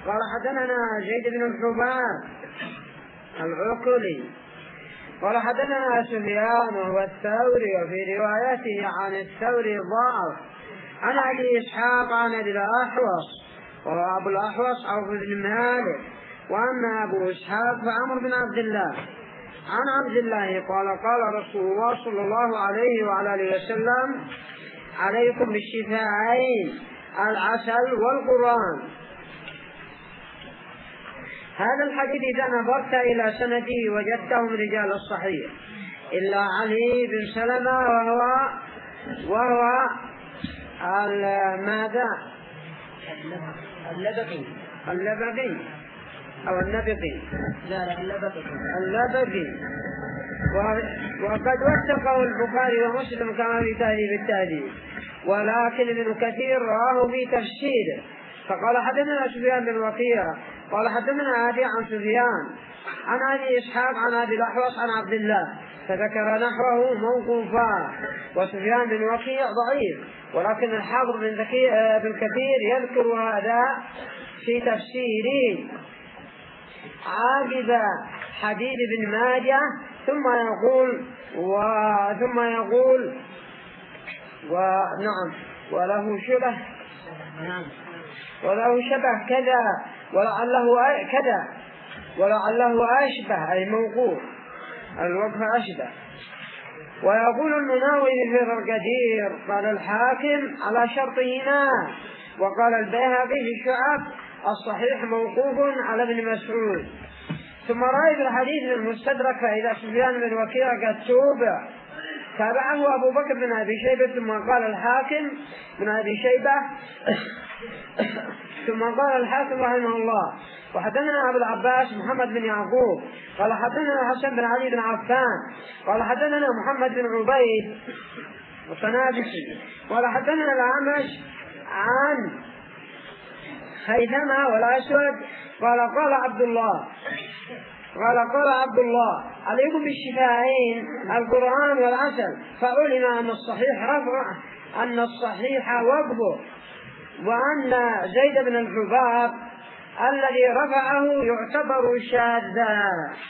قال حدثنا زيد بن الحباب العقلي قال حدثنا سفيان وهو الثوري، وفي روايته عن الثوري ضعف، عن أبي إسحاق عن أبي الأحوص وهو أبو الأحوص عوف بن مالك، وأما أبو إسحاق فعمرو بن عبد الله عن عبد الله قال قال رسول الله صلى الله عليه وعلى آله وسلم: عليكم بالشفاعين العسل والقرآن. هذا الحديث إذا نظرت إلى سنده وجدته من رجال الصحيح إلا علي بن سلمة وهو ماذا؟ اللبقي أو النبقي، اللبقي، وقد وثقه البخاري ومسلم كما في تهذيب التهذيب، ولكن ابن كثير راه في تفسيره فقال حدثنا سفيان بن وكيع قال حدثنا أبي عن سفيان عن أبي إسحاق عن أبي الأحوص عن عبد الله، فذكر نحوه موقوفا. وسفيان بن وكيع ضعيف، ولكن الحافظ بن كثير يذكر هذا في تفسيره عاقب حديث بن ماجه، ثم يقول ونعم وله شبه كذا ولعله أشبه، أي موقوف الوقف أشبه. ويقول المناوي في القدير قال الحاكم على شرطهما، وقال البيهقي في الشعب الصحيح موقوف على ابن مسعود. ثم رأي في الحديث المستدرك فإذا سفيان بن وكيع قد تابعه أبو بكر بن أبي شيبة، ثم قال الحاكم بن أبي شيبة ثم قال الحاكم رحمه الله: وحدثنا أبو العباس محمد بن يعقوب قال حدثنا حسن بن علي بن عفان قال حدثنا محمد بن عبيد الطنافسي قال حدثنا الأعمش عن خيثمة والأسود قال عبد الله عليكم بالشفاعين القرآن والعسل، فعلم أن الصحيح وقفه، وأن زيد بن الحباب الذي رفعه يعتبر شاذا.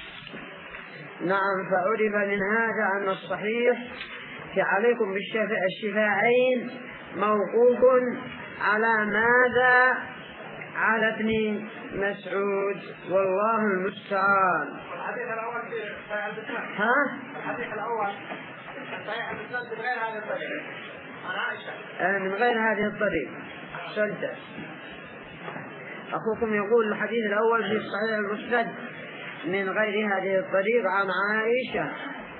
نعم، فعرف من هذا أن الصحيح في عليكم بالشفاعين موقوف على ماذا؟ على ابن مسعود، والله المستعان. الحديث الأول الحديث الأول صحيح المسند من غير هذا الطريق عن عائشة من غير هذه الطريق. أحسنت. أخوكم يقول الحديث الأول في صحيح المسند من غير هذه الطريق عن عائشة.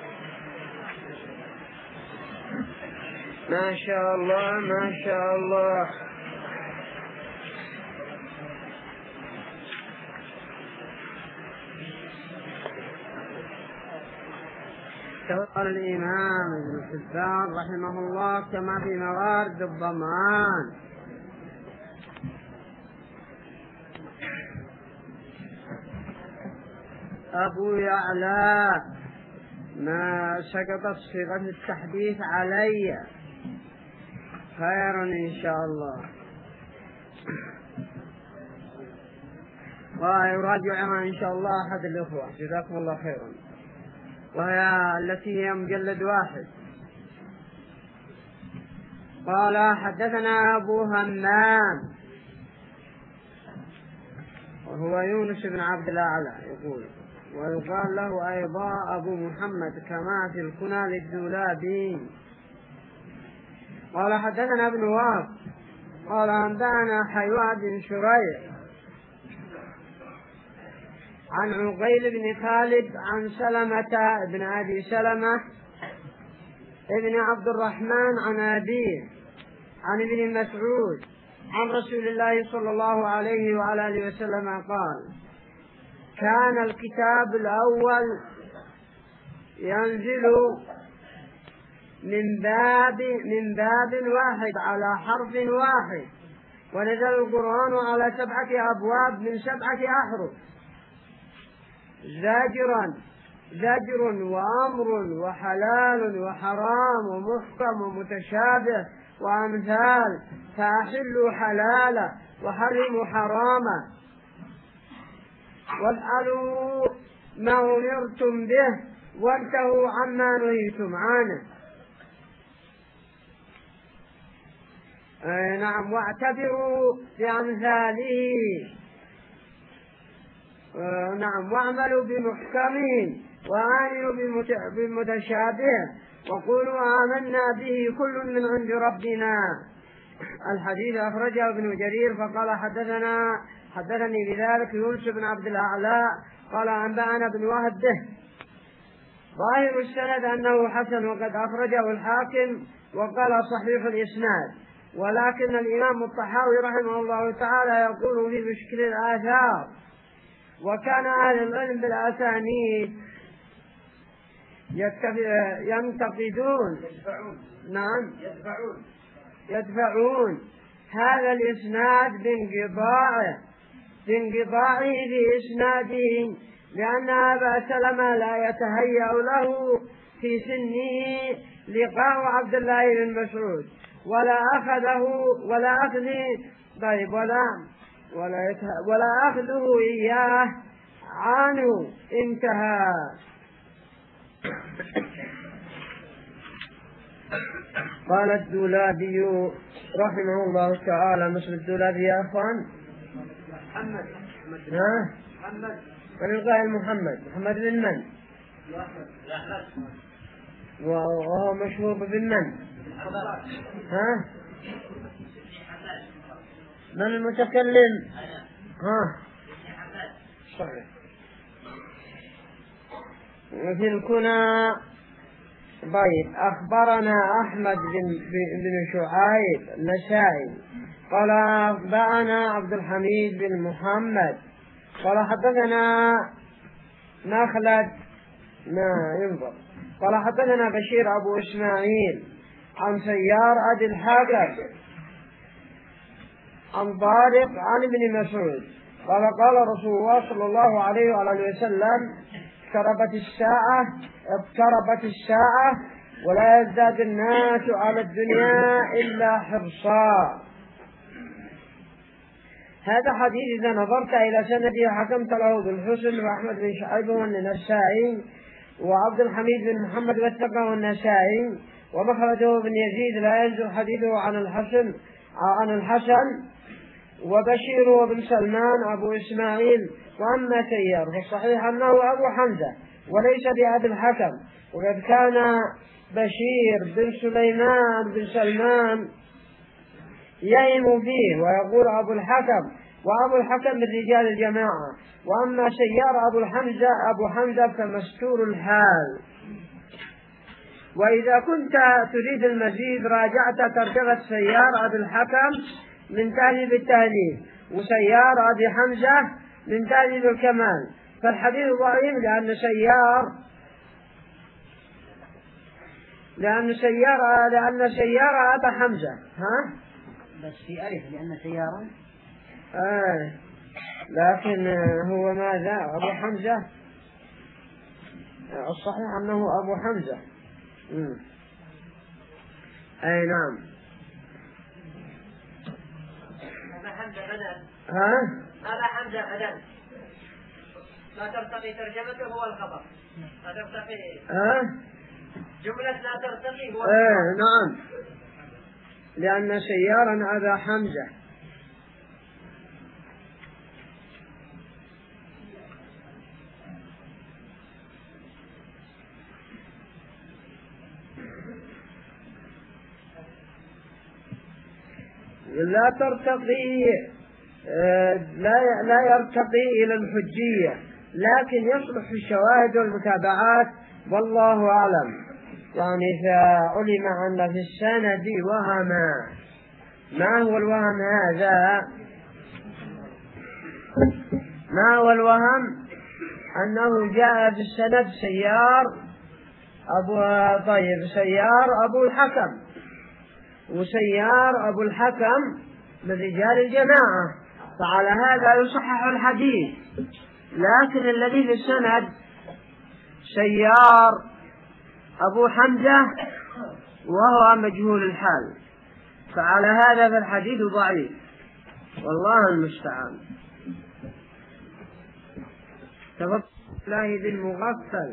ما شاء الله ما شاء الله. قال الإمام ابن حبان رحمه الله كما في موارد الضمان: أبو يعلى ما سقطت صيغة التحديث علي، خيرا إن شاء الله، ويراجعها إن شاء الله أحد الإخوة، جزاكم الله خيرا، وهي التي هي مجلد 1. قال حدثنا أبو همام وهو يونس بن عبد الأعلى يقول، ويقال له أيضا أبو محمد كما في الكنى للدولابي. قال حدثنا ابن وهب قال أنبأنا حيوان بن شريح عن عقيل بن خالد عن سلمة بن أبي سلمة ابن عبد الرحمن عن أبيه عن ابن مسعود عن رسول الله صلى الله عليه وعلى آله وسلم قال: كان الكتاب الأول ينزل من باب واحد على حرف واحد، ونزل القرآن على 7 أبواب من 7 أحرف، زجر وأمر وحلال وحرام ومحكم ومتشابه وأمثال، فأحلوا حلالا وحرموا حراما، وافعلوا ما أمرتم به وانتهوا عما نهيتم عنه. نعم. واعتبروا بأمثاله. نعم. واعملوا بمحكمين وآمنوا بمتشابه وقولوا آمنا به كل من عند ربنا. الحديث أخرجه ابن جرير فقال حدثني بذلك يونس بن عبد الأعلى قال أنبأنا بن وهب به. ظاهر السند أنه حسن وقد أخرجه الحاكم وقال صحيح الإسناد، ولكن الإمام الطحاوي رحمه الله تعالى يقول في مشكل الآثار وكان أهل العلم بالأسانيد ينتقدون يدفعون هذا الإسناد بانقطاعه في إسناده، لأن أبا سلمة لا يتهيأ له في سنه لقاء عبد الله بن مسعود ولا أخذه إياه عنه. انتهى. قال الدولابي رحمه الله تعالى مثل الدولابي يا أخوان محمد والقائل محمد بن من؟ وهو مشهور بن من؟ من المتكلم؟ صحيح. في الكنى. طيب. أخبرنا أحمد بن شعيب النسائي قال أخبرنا عبد الحميد بن محمد قال حدثنا مخلد قال حدثنا بشير أبو إسماعيل عن سيار أبي الحاكم عن طارق عن ابن مسعود قال قال رسول الله صلى الله عليه وآله وسلم اقتربت الساعة ولا يزداد الناس على الدنيا إلا حرصا. هذا حديث إذا نظرت إلى سنده حكمت له بالحسن وأحمد بن شعيب والنسائي وعبد الحميد بن محمد والثقة والنسائي ومخرجه بن يزيد لا ينزل حديثه عن الحسن وبشير بن سلمان أبو إسماعيل. وأما سيار فالصحيح أنه أبو حمزة وليس بأبي الحكم، وقد كان بشير بن سليمان بن سلمان يهم فيه ويقول أبو الحكم، وأبو الحكم من رجال الجماعة. وأما سيار أبو حمزة فمستور الحال. وإذا كنت تريد المزيد راجعت ترجمة سيار أبي الحكم من تهذيب التهذيب وسيار أبي حمزة من تهذيب الكمال. فالحديث ضعيف لأن سيار أبا حمزة بس في ألف لأن سيارة لكن هو ماذا أبو حمزة؟ الصحيح أنه أبو حمزة. أي نعم. أبا حمزة بدل. أبا حمزة بدل. لا ترتقي ترجمته هو الخبر. لا ترتقي. جملة لا ترتقي هو الخبر. نعم. لأن سيارا أبا حمزة. لا ترتقي لا يرتقي إلى الحجية، لكن يصلح الشواهد والمتابعات والله أعلم. يعني فعلم أن في السند وهما. ما هو الوهم هذا؟ ما هو الوهم؟ أنه جاء في السند سيار أبو الحكم، وسيار أبو الحكم من رجال الجماعة، فعلى هذا يصحح الحديث. لكن الذي في السند سيار أبو حمزة وهو مجهول الحال، فعلى هذا فالحديث ضعيف والله المستعان. تفضل الله بالمغفل.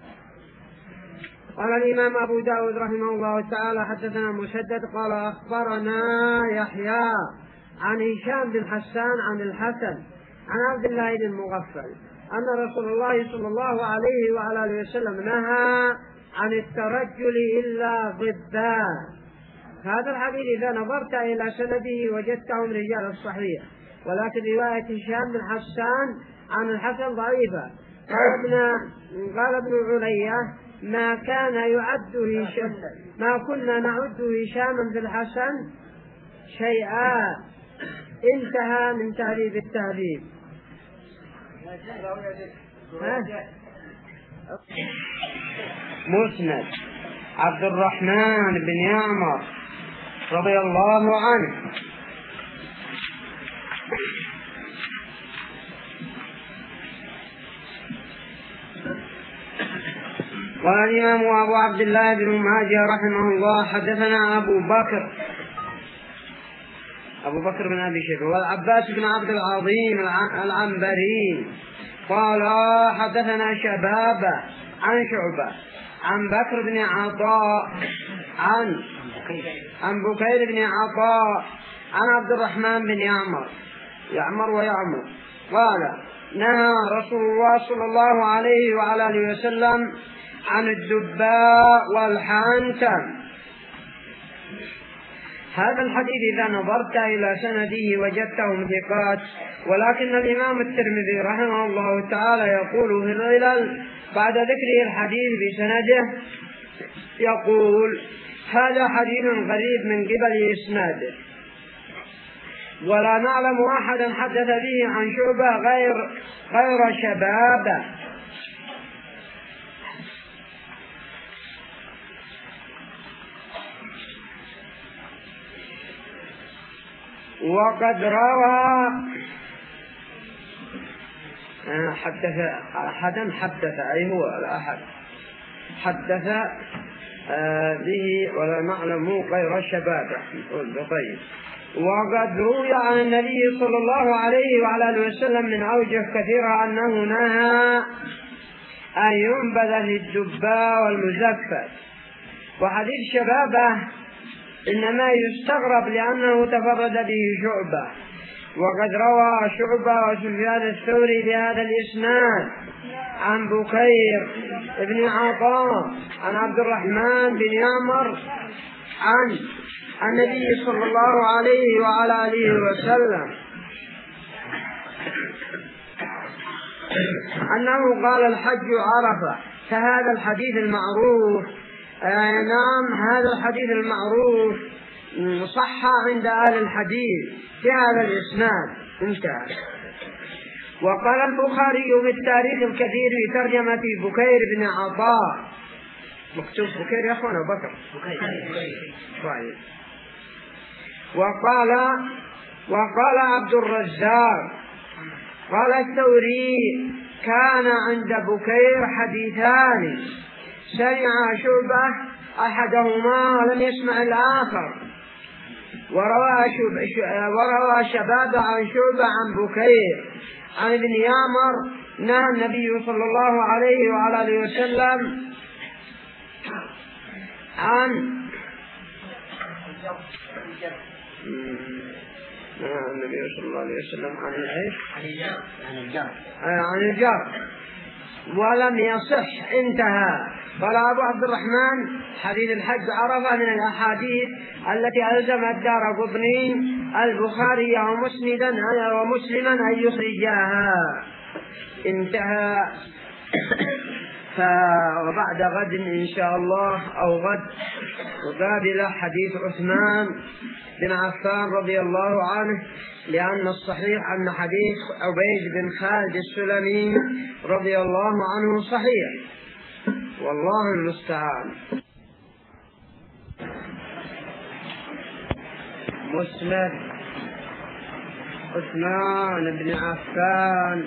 قال الإمام أبو داود رحمه الله تعالى حدثنا مسدد قال أخبرنا يحيى عن هشام بن حسان عن الحسن عن عبد الله بن المغفل أن رسول الله صلى الله عليه وعلى آله وسلم نهى عن الترجل إلا ضدا. هذا الحديث إذا نظرت إلى سنده وجدته من رجال الصحيح، ولكن رواية هشام بن حسان عن الحسن ضعيفة. قال ابن علية ما كنا نعد هشاما في الحسن شيئا. انتهى من تهذيب التهذيب. مسند عبد الرحمن بن يعمر رضي الله عنه قال الإمام أبو عبد الله بن ماجه رحمه الله حدثنا أبو بكر بن أبي شيبة والعباس بن عبد العظيم العنبري قال حدثنا شبابة عن شعبة عن بكر بن عطاء عن بكير بن عطاء عن عبد الرحمن بن يعمر قال نهى رسول الله صلى الله عليه وعلى آله وسلم عن الدباء والحنتم. هذا الحديث إذا نظرت إلى سنده وجدته ثقات، ولكن الإمام الترمذي رحمه الله تعالى يقول في العلل بعد ذكره الحديث بسنده يقول هذا حديث غريب من قبل إسناده، ولا نعلم أحدا حدث به عن شعبة غير شبابه. وقد روى حدث أي هو الأحد حدث به ولا نعلم غير شبابه. طيب. وقد روي عن النبي صلى الله عليه وعلى آله وسلم من أوجه كثيرة أنه نهى أن ينبذ للدباء والمزفت. وحديث شبابه إنما يستغرب لأنه تفرد به شعبة، وقد روى شعبة وسفيان الثوري بهذا الإسناد عن بكير بن عطاء عن عبد الرحمن بن يعمر عن النبي صلى الله عليه وعلى آله وسلم أنه قال الحج عرفة. فهذا الحديث المعروف نعم هذا الحديث المعروف صح عند أهل الحديث في هذا الإسناد. انتهى. وقال البخاري في التاريخ الكثير في ترجمة بكير بن عطاء، مكتوب بكير يا أخوانا بكر طيب. وقال عبد الرزاق قال الثوري كان عند بكير حديثان سمع شعبة أحدهما ولم يسمع الآخر، وروى شباب عن شعبة عن بكير عن ابن يعمر نهى النبي صلى الله عليه وعلى آله وسلم عن النبي صلى الله عليه وسلم عن الجار ولم يصح. انتهى. قال أبو عبد الرحمن حديث الحج عرفة من الأحاديث التي ألزم الدارقطني البخاري ومسلما أن يخرجاها. انتهى. وبعد غد إن شاء الله أو غد نقابل حديث عثمان بن عفان رضي الله عنه، لأن الصحيح أن حديث عبيد بن خالد السلمي رضي الله عنه صحيح، والله المستعان. مسند عثمان بن عفان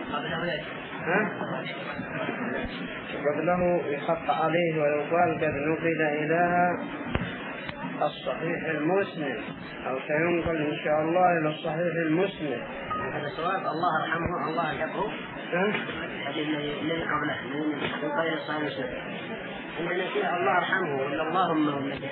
قبله يخط عليه ويقال قد نقل إلى الصحيح المسند أو سينقل إن شاء الله إلى الصحيح المسند. هذا سؤال الله يرحمه الله يقبره. الذي قبله من قول الصحابة المسلم عندنا فيه الله يرحمه ولا اللهم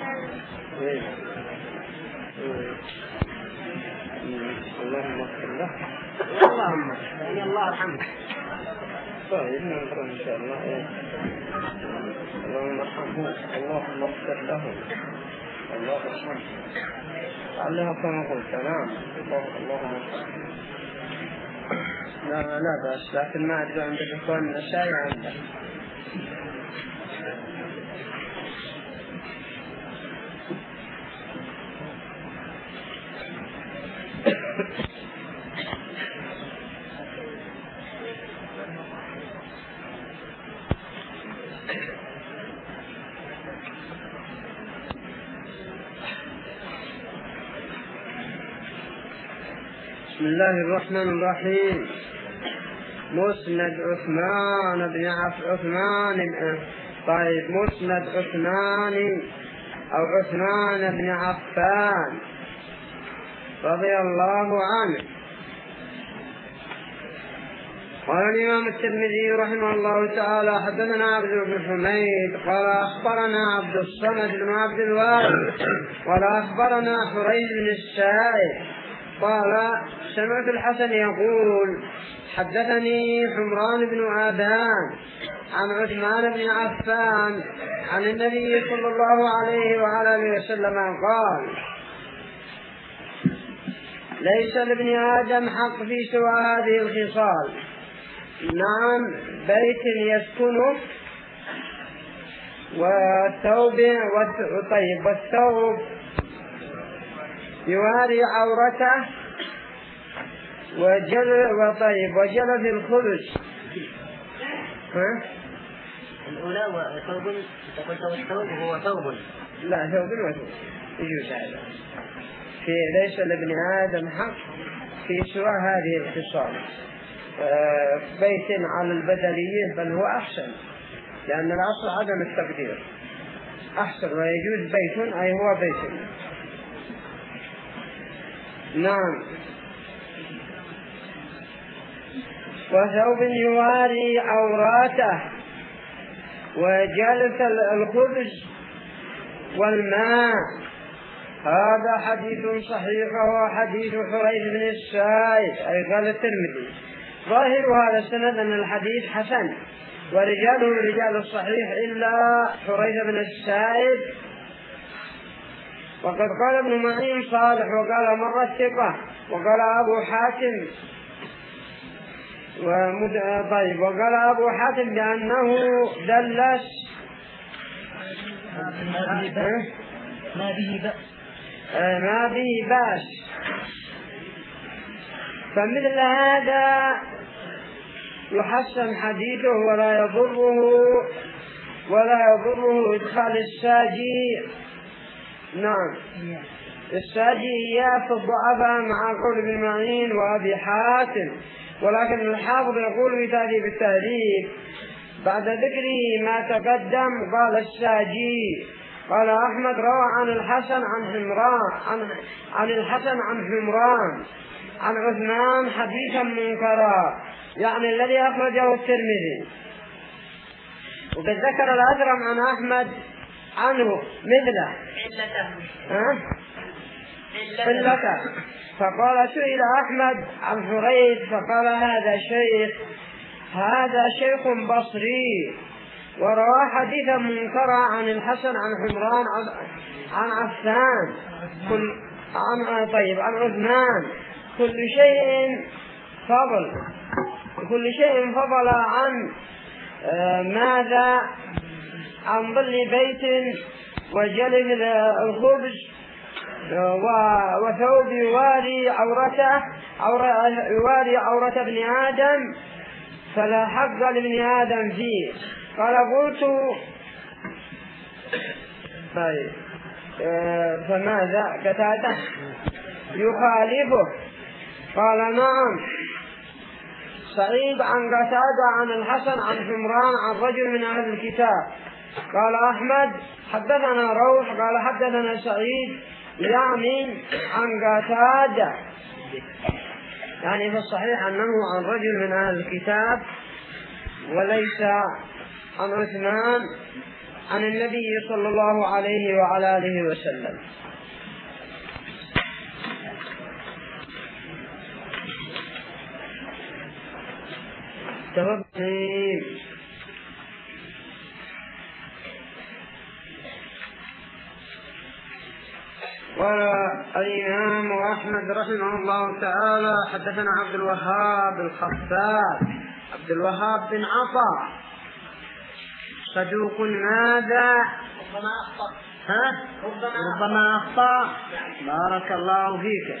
اللهم اغفر له اللهم يعني الله يرحمه. طيب نقرأ إن شاء الله. اللهم ارحمه اللهم اغفر له الله يرحمه علها كما قلت. نعم اللهم ارحمه. لا بأس، لكن ما أدري عندك يكون شيء عندك. بسم الله الرحمن الرحيم. مسند عثمان بن طيب مسند عثمان أو عثمان بن عفان رضي الله عنه. قال الإمام الترمذي رحمه الله تعالى حدثنا عبد بن حميد قال أخبرنا عبد الصمد بن عبد الوارث قال أخبرنا حريث بن السائب قال سمعت الحسن يقول حدثني حمران بن آبان عن عثمان بن عفان عن النبي صلى الله عليه وعلى آله وسلم قال ليس لابن آدم حق في سوى هذه الخصال. نعم، بيت يسكنه والثوب يواري عورته وجلد الخبز. الأولى وثوب تقول الثوب هو ثوب. لا ثوب وثوب يجوز هذا. في ليس لابن آدم حق في سوى هذه الخصال. بيت على البدلية بل هو أحسن، لأن الأصل عدم التقدير أحسن، ويجوز بيت أي هو بيت. نعم، وثوب يواري عوراته وجلس الخبز والماء. هذا حديث صحيح وهو حديث حريث بن السائب. أي قال الترمذي ظاهر هذا السند أن الحديث حسن ورجاله رجال الصحيح إلا حريث بن السائب. وقد قال ابن معين صالح وقال مرة الثقة وقال أبو حاتم وقال أبو حاتم بأنه دلس ما به بأس. فمثل هذا يحسن حديثه ولا يضره إدخال الساجي. نعم، الساجي في الضعفاء مع قول ابن معين وأبي حاتم. ولكن الحافظ يقول في تهذيب التهذيب بعد ذكره ما تقدم قال الساجي قال أحمد روى عن الحسن عن حمران عن عثمان حديثا منكرا، يعني الذي أخرجه الترمذي. وقد ذكر الأثرم عن أحمد عنه مثله علته. فقال سئل أحمد عن حريث فقال هذا شيخ بصري وروى حديثا منكرا عن الحسن عن حمران عن عفان عن عثمان. كل شيء فضل عن ماذا؟ عن ظل بيت وجلد الخبز وثوب يواري عورة ابن آدم، فلا حق لابن آدم فيه. قال قلت طيب فماذا قتاده يخالفه؟ قال نعم. سعيد عن قتادة عن الحسن عن حمران عن رجل من أهل الكتاب. قال أحمد حدثنا روح قال حدثنا سعيد يعني عن قتادة يعني في الصحيح أنه عن رجل من أهل الكتاب وليس عن عثمان عن النبي صلى الله عليه وعلى آله وسلم. تفضل. قال الإمام أحمد رحمه الله تعالى حدثنا عبد الوهاب الخفاف عبد الوهاب بن عطاء صدوق ماذا؟ ربما أخطأ. بارك الله فيك.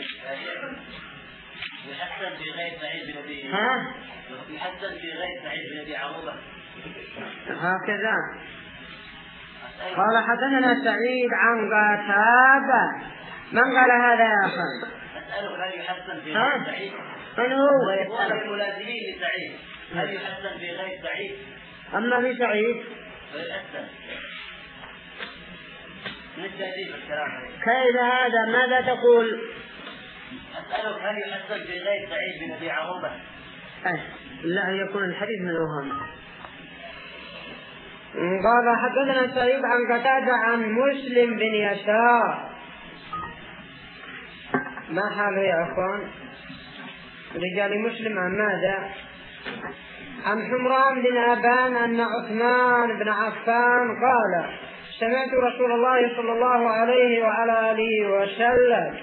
يحسن في غير سعيد بن أبي يحسن في غير سعيد بن أبي عروبة هكذا. قال حدثنا سعيد عن قتادة. من قال هذا يا أخي؟ أسألك هل يحسن في غير سعيد؟ من هو؟ يسألك ملازمين لسعيد هل يحسن في غير سعيد؟ أما في سعيد فيحسن من التأديب الكلام. كيف هذا؟ ماذا تقول؟ أسألك هل يحسن في غير سعيد بن أبي عروبة؟ لا يكون الحديث من الوهم. قال حدثنا سعيد عن قتادة عن مسلم بن يسار. ما حاله يا أخوان؟ رجال مسلم عن ماذا؟ عن حمران بن أبان أن عثمان بن عفان قال سمعت رسول الله صلى الله عليه وعلى آله وسلم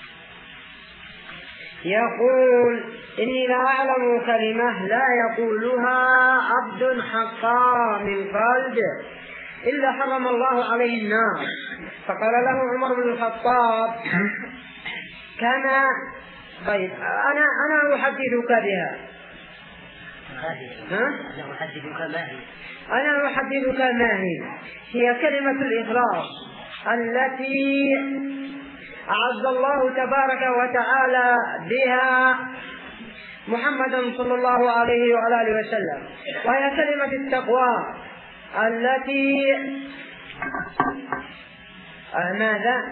يقول إني لا أعلم كلمة لا يقولها عبد حقا من قلبه إلا حرم الله عليه النار. فقال له عمر بن الخطاب كما طيب أنا أحدثك بها. أنا أحدثك ما هي كلمة الإخلاص التي أعز الله تبارك وتعالى بها محمدا صلى الله عليه وعلى آله وسلم، وهي كلمة التقوى التي ماذا؟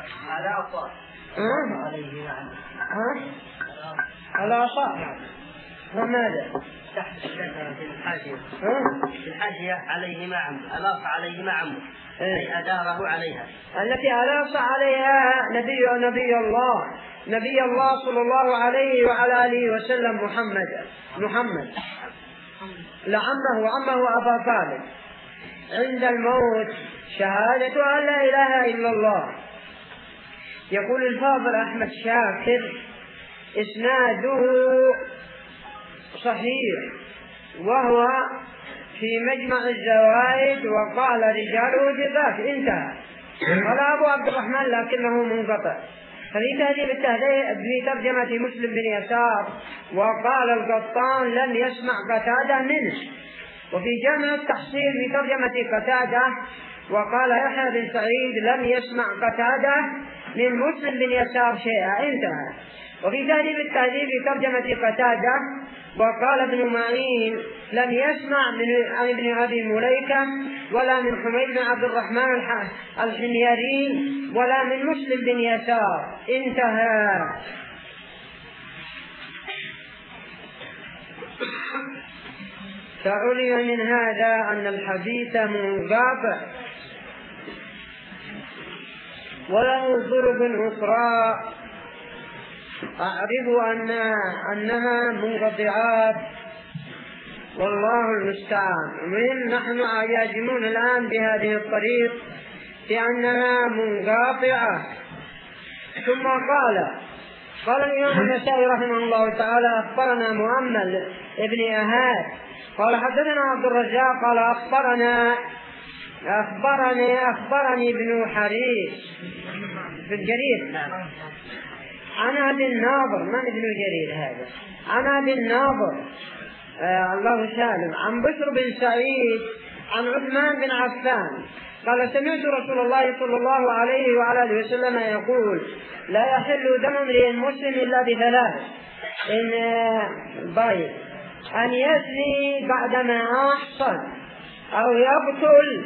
على أصاب وماذا؟ في الحاشية عليه ما عمه ألاف عليه ما عمه أي أداره عليها التي ألاف عليها نبي الله صلى الله عليه وعلى آله وسلم محمد لعمه أبا طالب عند الموت شهادة أن لا إله إلا الله. يقول الفاضل أحمد شاكر إسناده صحيح وهو في مجمع الزوائد وقال رجاله ثقات انتهى. قال أبو عبد الرحمن لكنه منقطع. ففي تهذيب التهذيب في ترجمة مسلم بن يسار وقال القطان لم يسمع قتادة منه. وفي جامع التحصيل في ترجمة قتادة وقال يحيى بن سعيد لم يسمع قتادة من مسلم بن يسار شيئا انتهى. وفي تهذيب التهذيب في ترجمة قتادة وقال ابن معين لم يسمع عن ابن أبي مليكة ولا من حميد بن عبد الرحمن الحميري ولا من مسلم بن يسار انتهى. فعلم من هذا أن الحديث منقطع وله ضرب أخرى أعرف أنها منقطعات والله المستعان. المهم نحن يجمون الآن بهذه الطريق بأنها منقطعة. ثم قال الإمام النسائي رحمه الله تعالى أخبرنا مؤمل ابن أهاد قال حدثنا عبد الرزاق قال أخبرني ابن حريش بن جرير عن أبي الناظر. من ابن جرير هذا؟ عن أبي الناظر الله سالم عن بشر بن سعيد عن عثمان بن عفان قال سمعت رسول الله صلى الله عليه وعلى آله وسلم يقول لا يحل دم امرئ مسلم إلا بثلاث أن يزني بعدما أحصن أو يقتل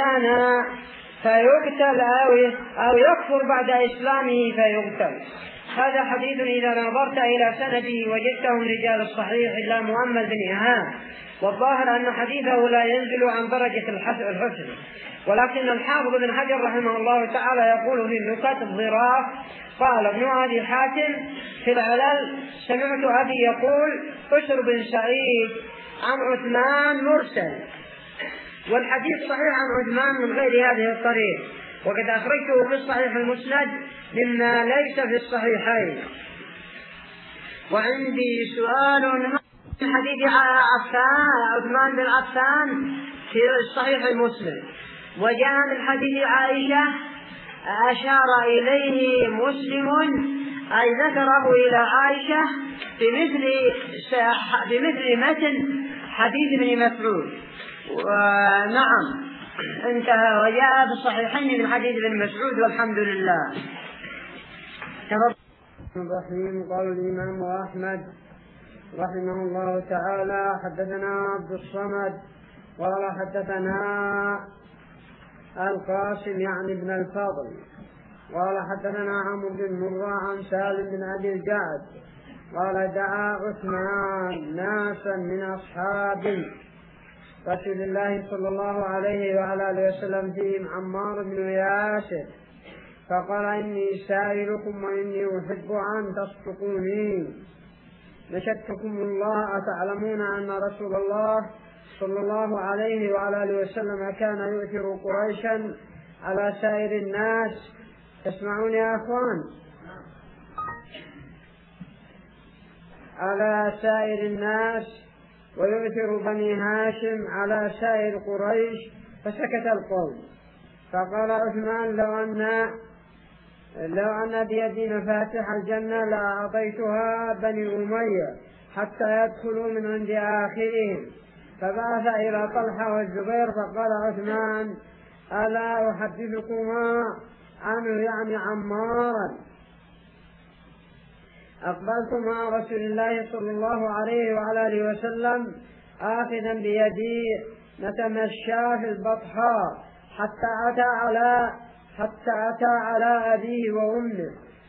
إنسانا فيقتل أو يكفر بعد إسلامه فيقتل هذا حديث إذا نظرت إلى سنده وجدته من رجال الصحيح إلا مؤمل بن إيهاب، والظاهر أن حديثه لا ينزل عن درجة الحسن، ولكن الحافظ بن حجر رحمه الله تعالى يقول في النكت الظراف: قال ابن أبي حاتم في العلل: سمعت أبي يقول بشر بن سعيد عن عثمان مرسل، والحديث صحيح عن عثمان من غير هذه الطريق، وقد أخرجته في الصحيح المسند مما ليس في الصحيحين. وعندي سؤال من حديث عثمان بن عفان في الصحيح المسلم، وجاء من حديث عائشة أشار إليه مسلم أي ذكره إلى عائشة بمثل متن حديث ابن مسعود. ونعم انتهى، وجاء في الصحيحين من حديث ابن مسعود، والحمد لله. الرحيم. قال الإمام أحمد رحمه الله تعالى: حدثنا عبد الصمد قال حدثنا القاسم يعني ابن الفضل قال حدثنا عمرو بن مرة عن سالم بن أبي الجعد قال: دعا عثمان ناسا من أصحاب رسول الله صلى الله عليه وعلى آله وسلم فيهم عمار بن ياسر، فقال: إني سائلكم وإني أحب أن تصدقوني، نشدتكم الله، أتعلمون أن رسول الله صلى الله عليه وعلى آله وسلم كان يؤثر قريشا على سائر الناس؟ تسمعون يا أخوان؟ على سائر الناس، ويؤثر بني هاشم على سائر قريش. فسكت القوم، فقال عثمان: لو أن بيدي مفاتيح الجنة لأعطيتها بني أمية حتى يدخلوا من عند آخرهم. فبعث إلى طلحة والزبير، فقال عثمان: ألا أحدثكما عنه يعني عمارا؟ أقبلت مع رسول الله صلى الله عليه وعلى آله وسلم آخذا بيدي نتمشى في البطحاء حتى أتى على أبيه وأمه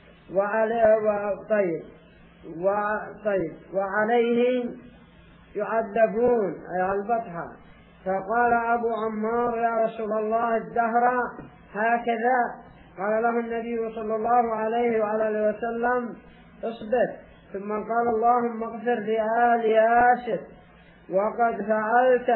وعليه يعذبون أي على البطحاء. فقال أبو عمار: يا رسول الله، الدهر هكذا؟ قال له النبي صلى الله عليه وعلى آله وسلم: اصبر. ثم قال: اللهم اغفر لآل ياسر، وقد فعلت.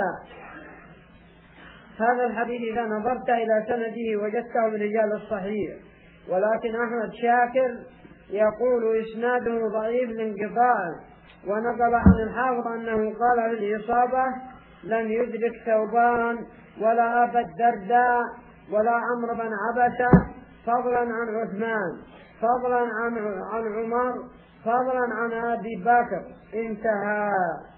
هذا الحديث إذا نظرت إلى سنده وجدته من رجال الصحيح، ولكن أحمد شاكر يقول إسناده ضعيف لانقطاع، ونقل عن الحافظ أنه قال في الإصابة: لم يدرك ثوبان ولا أبا الدرداء ولا عمرو بن عبسة، فضلا عن عثمان، فضلا عن عمر، فضلا عن أبي بكر. انتهى.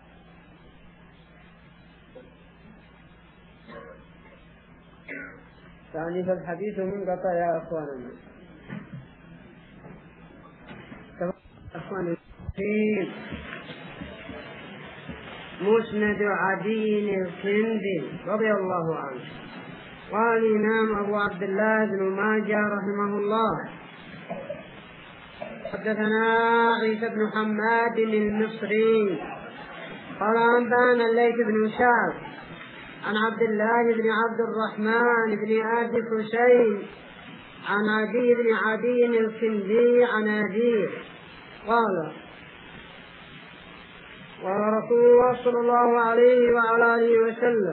يعني فالحديث منقطع يا أخواننا. مسند عدي الكندي رضي الله عنه. قال الإمام أبو عبد الله بن ماجه رحمه الله: حدثنا عيسى بن حماد المصري قال: أنبأنا الليث بن سعد عن عبد الله بن عبد الرحمن بن أبي حسين عن عدي بن عدي الكندي عن أبيه قال: قال رسول الله صلى الله عليه وعلى آله وسلم: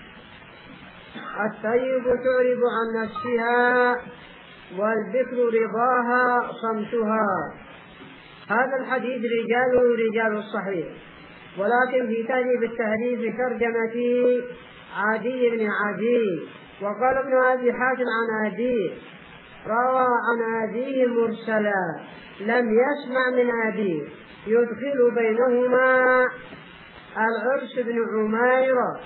الطيب تعرب عن نفسها، والذكر رضاها صمتها. هذا الحديث رجاله رجال الصحيح، ولكن في تهذيب التهذيب ترجمة عدي بن عدي. وقال ابن أبي حاتم عن أبيه: روى عن أبيه مرسلا، لم يسمع من أبيه، يدخل بينهما العرس بن عميرة.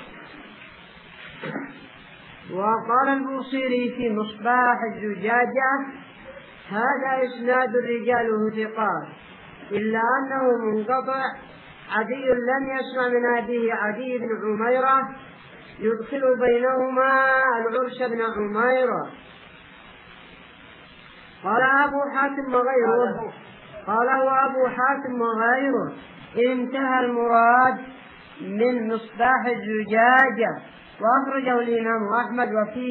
وقال البوصيري في مصباح الزجاجة: هذا إسناد رجاله ثقات، إلا أنه منقطع. عدي لم يسمع من أبيه عدي بن عميرة، يدخل بينهما العرس بن عميرة. قال أبو حاتم وغيره: قاله أبو حاتم وغيره. انتهى المراد من مصباح الزجاجة، وأخرجه الإمام أحمد،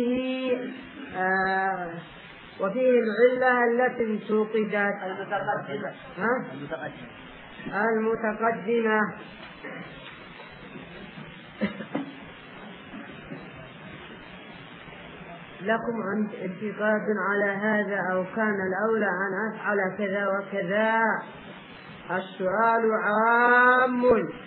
وفيه العلة التي انتقدت. المتقدمة. لكم انتقاد على هذا أو كان الأولى أن أفعل كذا وكذا. السؤال عام.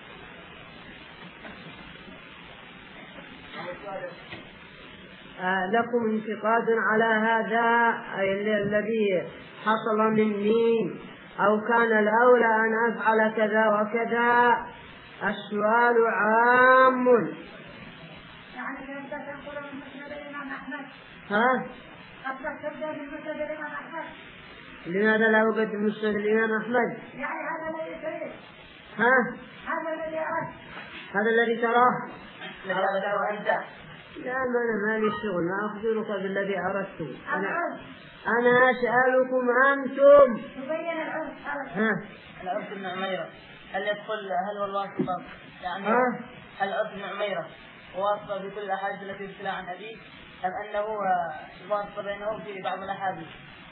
لكم انتقاد على هذا أي الذي حصل مني أو كان الأولى أن أفعل كذا وكذا. السؤال عام. يعني أنت تقول من مسند الإمام أحمد. قد تبدأ من مسند الإمام أحمد. لماذا لا وجد مسند الإمام أحمد؟ يعني هذا الذي تريد. هذا الذي أردت. هذا الذي تراه. أنت. لا ما لي شغل، ما أخبرك بالذي أردت. أنا أسألكم أنتم. تبين العرف. العرف بن عميرة هل يدخل هل والواسطة يعني هل عرف بن عميرة واسطة بكل الأحاديث التي يرسلها عن أبيه أم أنه واسطة بينه في بعض الأحاديث؟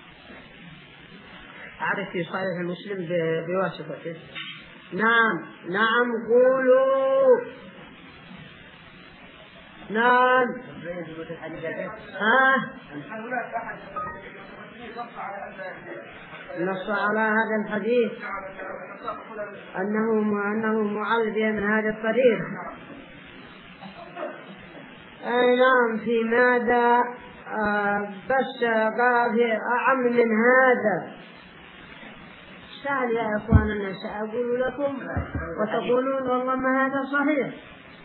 أعرف في صحيح مسلم بواسطته. نعم قولوا. نعم. نص على هذا الحديث أنه معل من هذا الطريق. نعم. في ماذا؟ بس قال في أعم من هذا. سأل يا إخواننا سأقول لكم وتقولون والله ما هذا صحيح.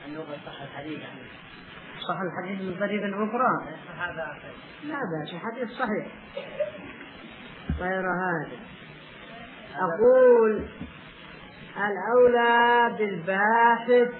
صح الحديث من طريق أخرى. لا بأس، حديث صحيح غير هذا. أقول الأولى بالباحث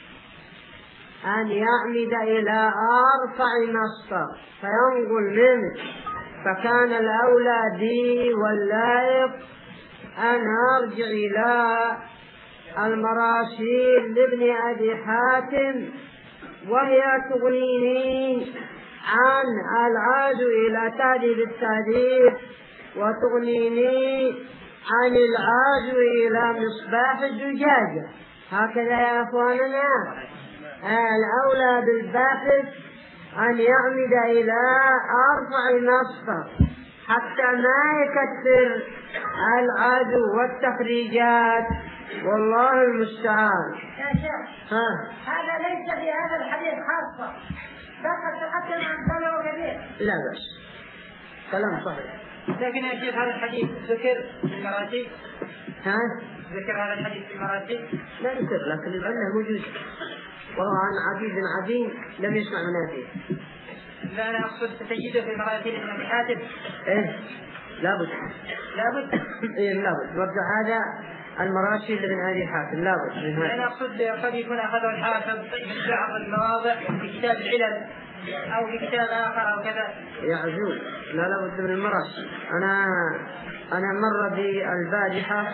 أن يعمد إلى أرفع مصدر فينقل منه، فكان الأولى بي واللائق أن أرجع إلى المراسيل لابن أبي حاتم، وهي تغنيني عن العاد إلى تهذيب التهذيب، وتغنيني عن العاد إلى مصباح الزجاجة. هكذا يا أخواننا. الأولى بالباحث أن يعمد إلى أرفع مصدر حتى ما يكثر العدو والتخريجات، والله المستعان. يا شيخ هذا ليس في هذا الحديث خاصة، فقط تقدم عن كلام كبير. لا بس كلام صحيح. لكن يا شيخ هذا الحديث ذكر في المراتب. ذكر هذا الحديث في المراتب؟ لا ذكر، لكن العلة موجود. وهو عن عديد عظيم لم يسمع منافيه. لا أنا أقصد تجده في مراتب ابن حاتم. لابد. لابد. وابدأ هذا المراسل لابن أبي حاتم لابد من هذا. أنا أقصد قد يكون أخذه الحافظ في بعض المواضع في كتاب العلل أو في كتاب آخر أو كذا. يا عزوز لا لابد من المراسل. أنا مر بالبارحة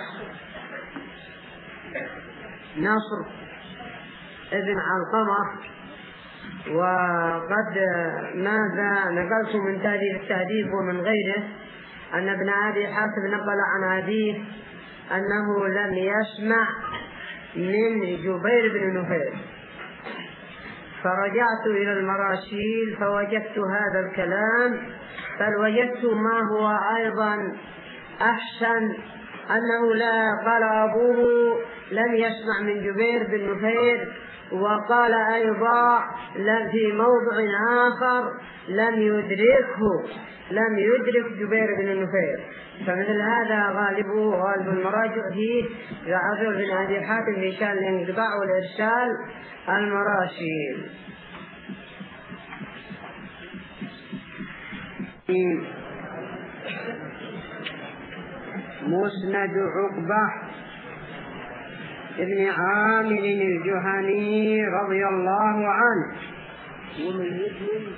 ناصر ابن علقمة، وقد ماذا نقلت من تهذيب التهذيب ومن غيره أن ابن أبي حاتم نقل عن أبيه أنه لم يسمع من جبير بن نفير، فرجعت إلى المراسيل فوجدت هذا الكلام، بل وجدت ما هو أيضا أحسن، أنه لا قال أبوه لم يسمع من جبير بن نفير، وقال أيضا في موضع آخر لم يدرك جبير بن نفير. فمثل هذا غالب المراجع فيه يعذر بن أبي حاتم في شأن الانقطاع والإرسال المراسيل. مسند عقبة ابن عامر الجهني رضي الله عنه. ومن يؤمن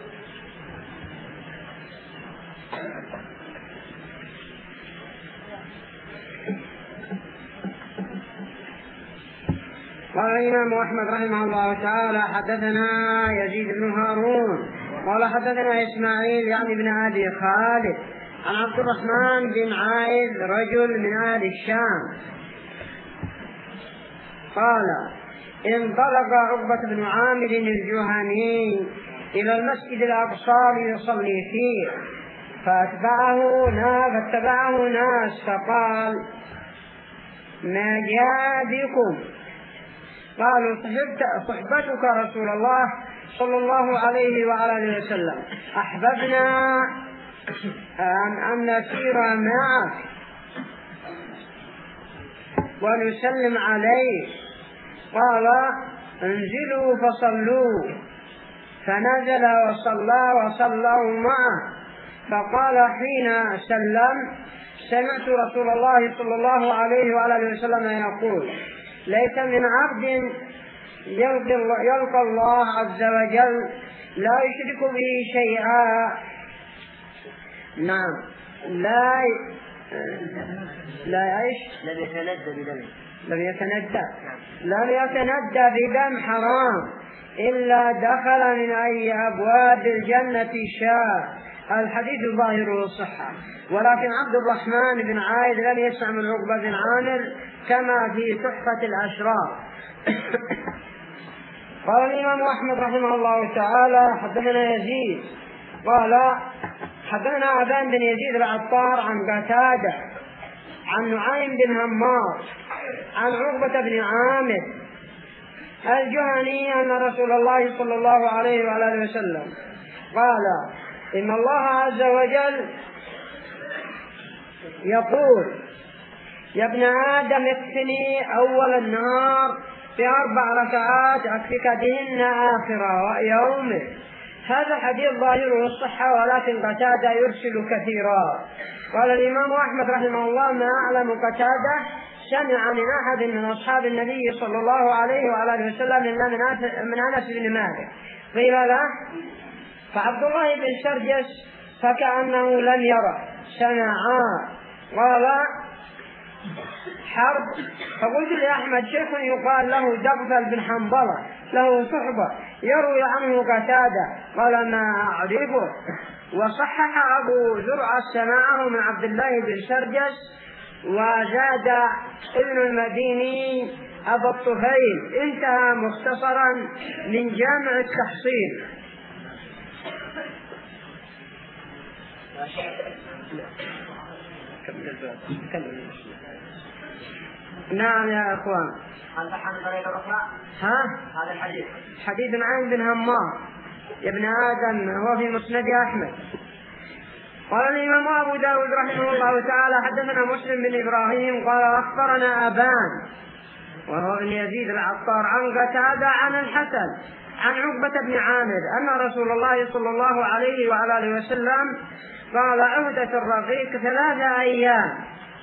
قال الإمام أحمد رحمه الله تعالى حدثنا يزيد بن هارون قال حدثنا إسماعيل يعني بن أبي خالد عن عبد الرحمن بن عائذ رجل من أهل الشام قال انطلق عقبة بن عامر الجهني إلى المسجد الأقصى ليصلي فيه فاتبعه ناس فقال ما جاء بكم؟ قالوا صحبتك رسول الله صلى الله عليه وآله وسلم أحببنا أن نسير معك ونسلم عليه. قال انزلوا فصلوا فنزل وصلوا معه. فقال حين سلم سمعت رسول الله صلى الله عليه وآله وسلم يقول ليس من عبد يلقى الله عز وجل لا يشرك به شيئا نعم لم يتندى بدم حرام إلا دخل من أي أبواب الجنة شاء. الحديث ظاهره الصحة، ولكن عبد الرحمن بن عائذ لم يسمع من عقبة بن عامر كما في تحفة الأشراف. قال الإمام أحمد رحمه الله تعالى حدثنا يزيد قال حدثنا أبان بن يزيد العطار عن قتادة عن نعيم بن همار عن عقبة بن عامر الجهني أن رسول الله صلى الله عليه وآله وسلم قال إن الله عز وجل يقول يا ابن آدم اكفني أول النهار ب4 ركعات أكفك بهن آخر يومه. هذا حديث ظاهره الصحة، ولكن قتادة يرسل كثيرا. قال الإمام أحمد رحمه الله ما أعلم قتادة سمع من أحد من أصحاب النبي صلى الله عليه وآله وسلم إلا من أنس بن مالك. قيل له فعبد الله بن سرجس فكأنه لم يره سمعا. قال حرب. فقلت لأحمد شيخ يقال له دغفل بن حنظلة له صحبة يروي عنه قتادة. قال ما أعرفه. وصحح أبو زرعة سماعه من عبد الله بن سرجس، وزاد ابن المديني أبو الطفيل. انتهى مختصرا من جامع التحصيل. نعم يا اخوان. هذا الحديث حديث نعيم بن همار يا ابن آدم هو في مسند أحمد. قال الإمام أبو داود رحمه الله تعالى حدثنا مسلم بن إبراهيم قال أخبرنا أبان وهو ابن يزيد العطار عن قتادة عن الحسن عن عقبة بن عامر أن رسول الله صلى الله عليه وآله وسلم قال عهدة الرقيق 3 أيام.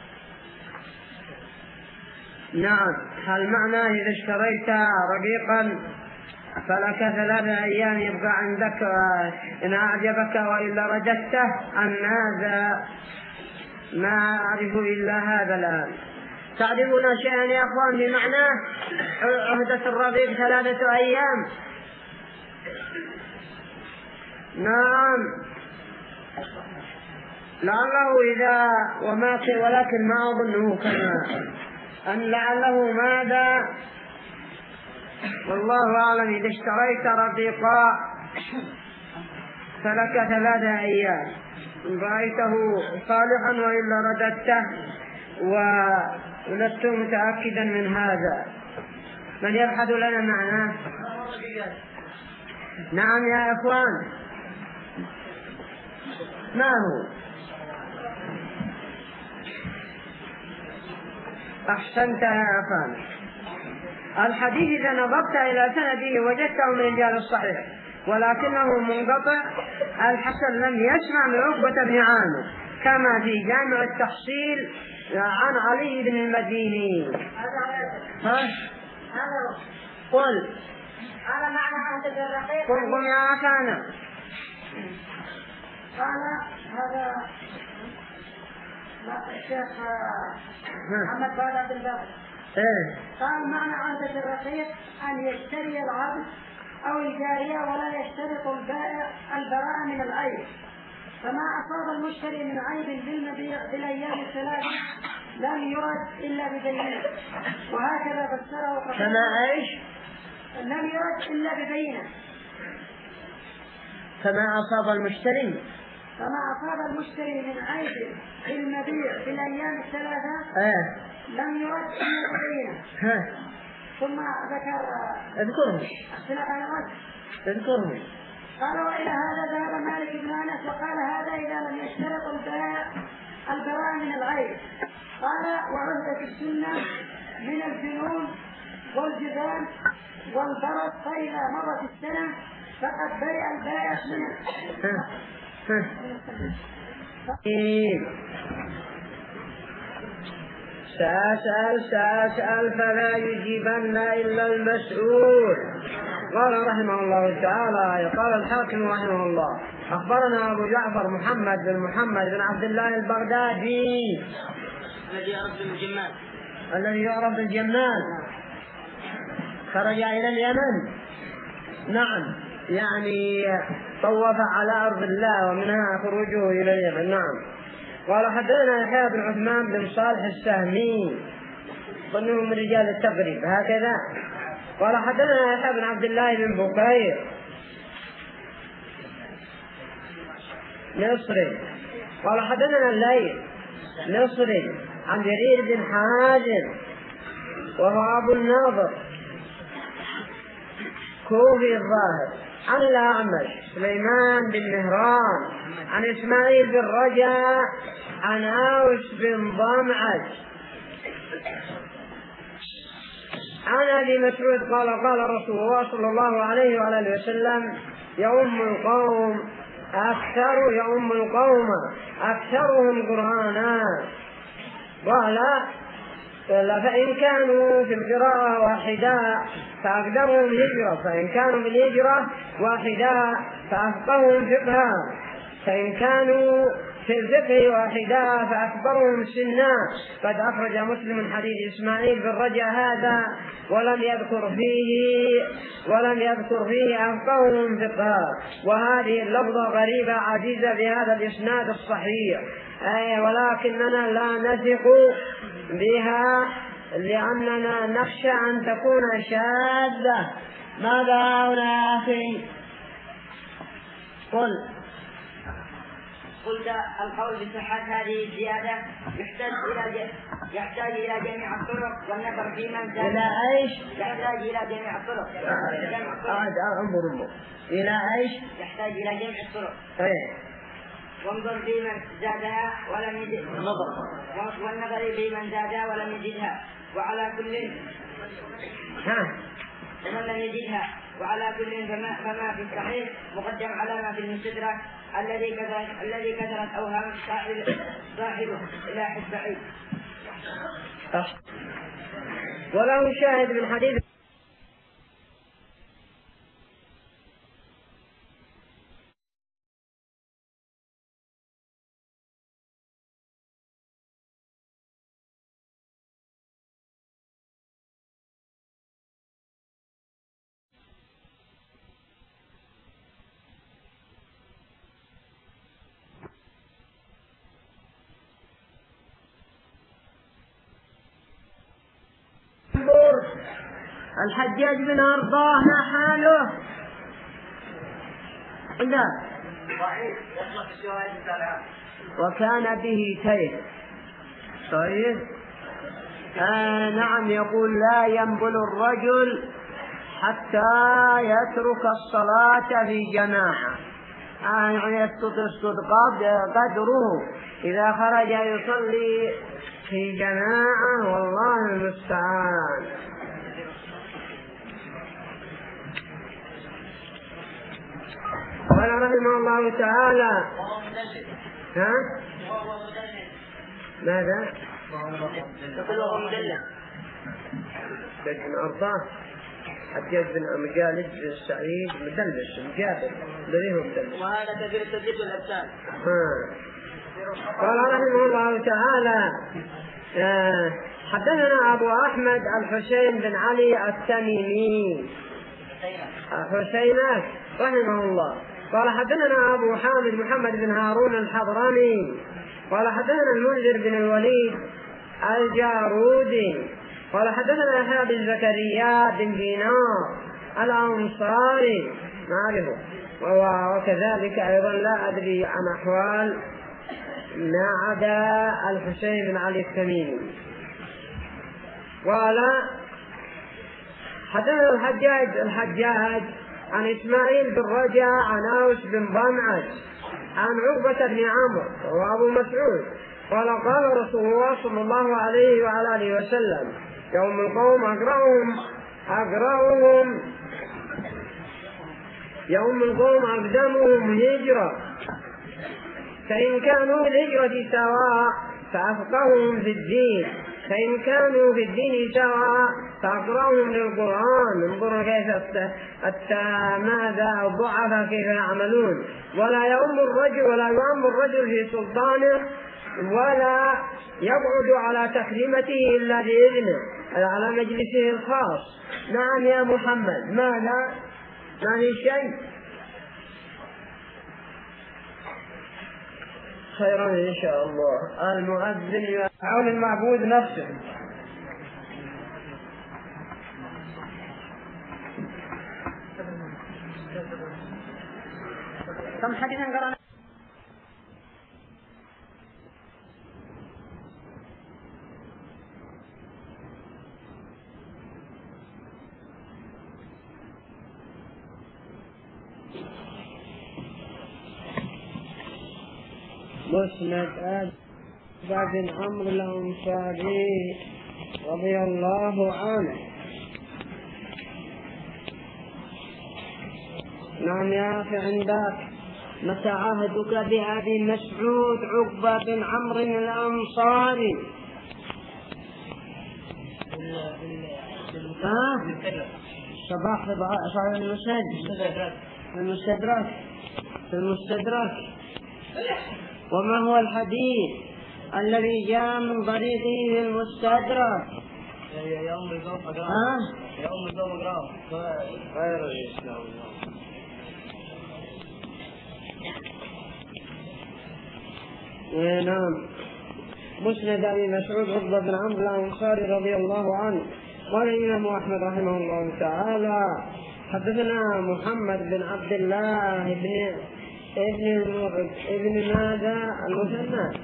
نعم. هل معناه إذا اشتريت رقيقا فلك 3 أيام يبقى عندك إن أعجبك وإلا رددته أم ماذا؟ ما أعرف إلا هذا الآن. تعرفون شيئا يا أخوان بمعنى عهدة الرقيق 3 أيام؟ نعم. لعله إذا ولكن ما أظنه كما أن لعله ماذا والله أعلم إذا اشتريت رقيقا فلك 3 أيام إن رأيته صالحا وإلا رددته، ولست متأكدا من هذا. من يبحث لنا معناه؟ نعم يا أخوان. ما هو؟ أحسنت يا أخوان. الحديث إذا نظرت إلى سنده وجدته من رجال الصحيح ولكنه منقطع. الحسن لم يسمع من عقبة بن عامر كما في جامع التحصيل عن علي بن المديني. قل هذا معنى عهدة الرقيق. قل يا أخانا. قال هذا الشيخ محمد بن عبد الباقي قال معنى عهدة الرقيق أن يشتري العبد أو الجارية ولا يشترط البائع البراءة من العيب، فما أصاب المشتري من عيب بالمبيع في الأيام الثلاث لم يرد إلا ببينة، وهكذا فسره فما إيش؟ لم يرد إلا ببينة. فما أصاب المشتري من عيب في المبيع في الأيام الثلاثة لم يرد إلا ببينة. ثم ذكر اذكرهم. قال وإلى هذا ذهب مالك بن أنس وقال هذا إذا لم يشترط البراءة من العيب. قال وعهدة السنة من الجنون والجذام والبرص، فإذا مرت السنة فقد برئ البائع منه. سأسأل فلا يجيبن إلا المسؤول. قال رحمه الله تعالى قال الحاكم رحمه الله أخبرنا أبو جعفر محمد بن عبد الله البغدادي الذي يعرف بالجمال خرج إلى اليمن. نعم، يعني طوف على أرض الله ومنها خروجه إلى اليمن. نعم. قال حدثنا يحيى بن عثمان بن صالح السهمي ظنه من رجال التقريب هكذا. قال حدثنا يحيى بن عبد الله بن بكير مصري. قال حدثنا الليث مصري عن جرير بن حازم وهو أبو الناظر كوفي الظاهر عن الأعمش سليمان بن مهران عن إسماعيل بن رجاء عن أوس بن ضمعج عن أبي مسعود قال قال رسول الله صلى الله عليه وآله وسلم يؤم القوم أكثرهم قرآنا. قال فإن كانوا في القراءة واحدا فأقدرهم هجرة، فإن كانوا بالهجرة واحدا فأفقههم فقها، فإن كانوا في الفقه واحدا فأكبرهم سنا. قد أخرج مسلم حديث إسماعيل بن رجاء هذا ولم يذكر فيه أفقههم فقها. وهذه اللفظة غريبة عزيزة بهذا الإسناد الصحيح، ولكننا لا نثق بها لأننا نخشى أن تكون شاذة. ماذا هنا يا أخي؟ قلت القول بصحة هذه الزيادة يحتاج إلى جميع الطرق والنظر في من زاد. إلى إيش؟ يحتاج إلى جميع الطرق. إلى إيش؟ يحتاج إلى جميع الطرق. وانظر في من زادها ولم يزدها، والنظر في من زادها ولم يزدها، وعلى كل ومن لم يزدها وعلى كل فما في الصحيح مقدم على ما في المستدرك الذي كثرت أوهام صاحبه إلى حد بعيد. وله شاهد من حديث الحجاج بن أرضاه ما حاله؟ لا، وكان به كيد. طيب نعم، يقول لا ينبل الرجل حتى يترك الصلاة في جماعة، يعني يسقط قدره إذا خرج يصلي في جماعة، والله المستعان. قال رحمه الله تعالى ماذا؟ يقول وهو مدلس. بن أرضاه حجاج بن مجالد بن سعيد مدلس مجابر مدلس، وهذا كثير التدليس والإرسال. قال رحمه الله تعالى حدثنا أبو أحمد الحسين بن علي التميمي حسينات رحمه الله قال حدثنا أبو حامد محمد بن هارون الحضرمي قال حدثنا المنذر بن الوليد الجارودي قال حدثنا يحيى بن زكريا بن دينار الأنصاري معرفه، وكذلك أيضا لا أدري عن أحوال ما عدا الحسين بن علي التميمي. قال حدثنا الحجاج عن إسماعيل بن رجاء عن أوس بن ضمعج عن عقبة بن عمرو وأبو مسعود قال قال رسول الله صلى الله عليه وعلى آله وسلم يوم القوم أقدمهم هجرة، فإن كانوا الهجرة سواء فأفقههم في الدين، فإن كانوا في الدين سواء فأقرأهم للقرآن. انظروا كيف ماذا الضعفاء كيف يعملون. ولا يؤم الرجل في سلطانه ولا يقعد على تكريمته إلا بإذنه على مجلسه الخاص. نعم يا محمد، ماذا؟ ما في شيء؟ خيرا إن شاء الله. المؤذن يعون المعبود نفسه. كم حديثا قرأنا؟ مسند أبا بن عمرو الأنصاري رضي الله عنه. نعم يا أخي عندك. متى عهدك بأبي مسعود عقبة بن عمرو الأنصاري؟ صباح المستدرك. وما هو الحديث الذي جاء من طريقه في المستدرك؟ يوم القوم أقرأه غير الإسلام. نعم. مسند أبي مسعود عقبة بن عمرو الأنصاري رضي الله عنه. قال الإمام أحمد رحمه الله تعالى حدثنا محمد بن عبد الله ابن ماذا المثنى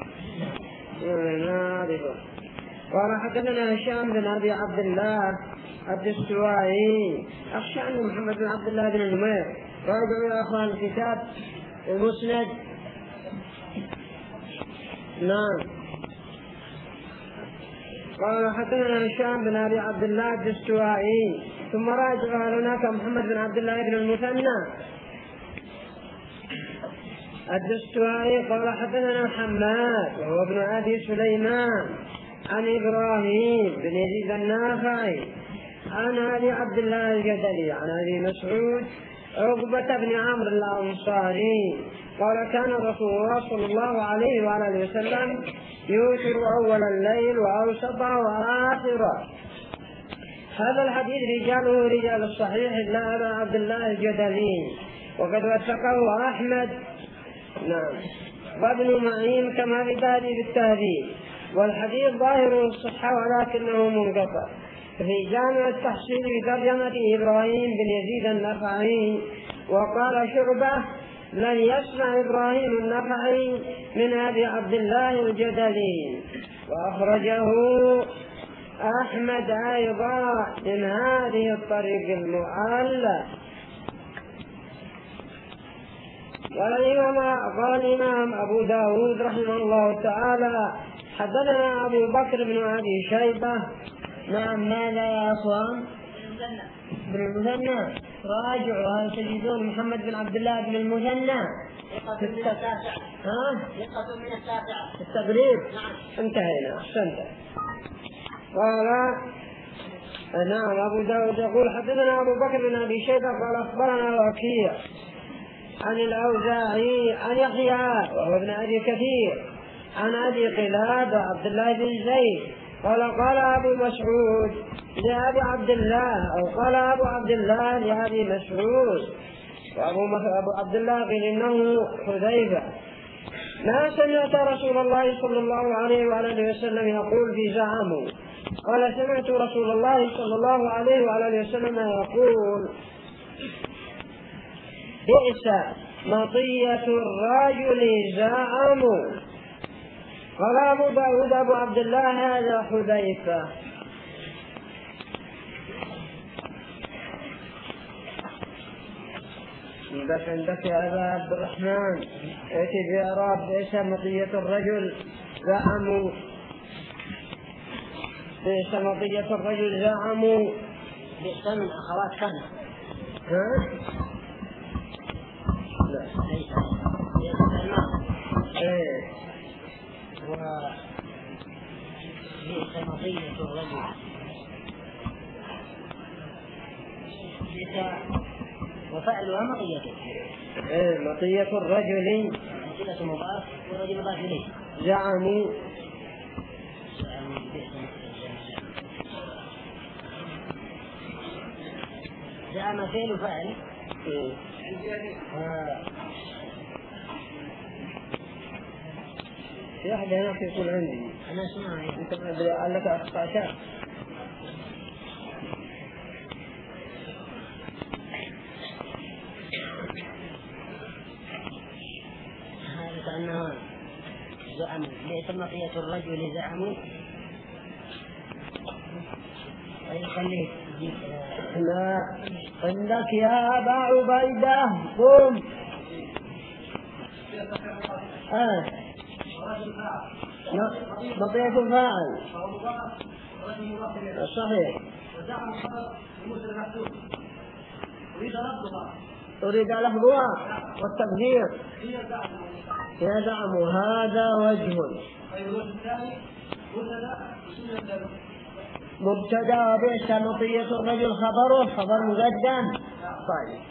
قال حدثنا هشام بن أبي عبد الله الدستوائي. أخشى أن محمد بن عبد الله بن نمير. راجعوا يا أخوان الكتاب المسند. نعم. قال حدثنا هشام بن أبي عبد الله الدستوائي. ثم راجعوا هناك محمد بن عبد الله بن المثنى الدستوائي. قال حدثنا حماد وهو ابن أبي سليمان عن إبراهيم بن يزيد النافعي عن أبي عبد الله الجدلي عن أبي مسعود عقبة بن عمرو الأنصاري قال كان رسول الله صلى الله عليه وآله وسلم يوتر أول الليل وأوسطه وآخره. هذا الحديث رجاله رجال الصحيح إلا أبا عبد الله الجدلي وقد وثقه أحمد نعم وابن معين كما في تهذيب التهذيب. والحديث ظاهر الصحة ولكنه منقطع. في جامع التحصيل بترجمة إبراهيم بن يزيد النخعي وقال شعبة لن يسمع إبراهيم النخعي من أبي عبد الله الجدلي. وأخرجه أحمد أيضا من هذه الطريق المعلة. قال الإمام أبو داود رحمه الله تعالى حدثنا أبو بكر بن أبي شيبة. نعم. ماذا يا أخوان؟ بن المثنى. راجعوا هل تجدون محمد بن عبد الله بن المثنى يقصد من التاسعة التقريب. انتهينا. أحسنت. قال نعم أبو داود يقول حدثنا أبو بكر بن أبي شيبة قال أخبرنا وكيع عن الأوزاعي عن يحيى وهو ابن أبي كثير عن أبي قلاب عبد الله بن زيد قال أبو مسعود لأبي عبد الله، أو قال أبو عبد الله لأبي مسعود، وأبو عبد الله قيل إنه حذيفة: ما سمعت رسول الله صلى الله عليه وآله وسلم يقول في زعموا. قال: سمعت رسول الله صلى الله عليه وآله وسلم يقول: بئس مطية الرجل زعموا. قال أبو داود أبو عبد الله: هذا حذيفة. بس عندك يا أبا عبد الرحمن ائتي بإعراب بئس مطية الرجل زعموا. بئس مطية الرجل زعموا. بئس من أخوات كهنة. ها؟ لا. ليس الماء. إيه. وبئس مطية الرجل. بئس وفعلها مطيته. إيه مطية الرجل. مطية مضاف والرجل مضاف إليه. زعموا. زعم فعل وفعل. في أحد هناك يقول عندي أنا أسمع أنت قال لك أخطأت. هذا كأنه زعم بئس مطية الرجل زعموا. خليه لا عندك يا أبا عبيدة قم. مطية الفاعل صحيح. أريد لفظها والتقدير يزعم. هذا وجه مبتدا بئس مطية الرجل خبر مقدم. طيب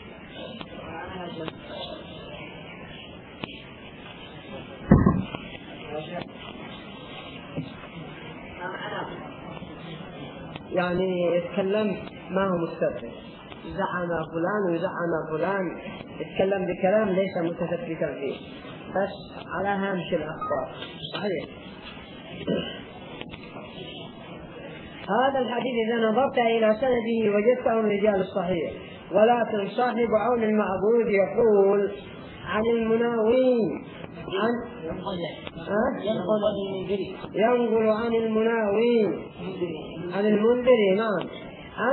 يعني يتكلم ما هو مستفد. زعم فلان وزعم فلان، يتكلم بكلام ليس متثبتا فيه، بس على هامش الأخبار. صحيح. هذا الحديث إذا نظرت إلى سنده وجدته من رجال الصحيح، ولكن صاحب عون المعبود يقول عن المناوين ينقل عن المناوين عن المنذري. نعم. عن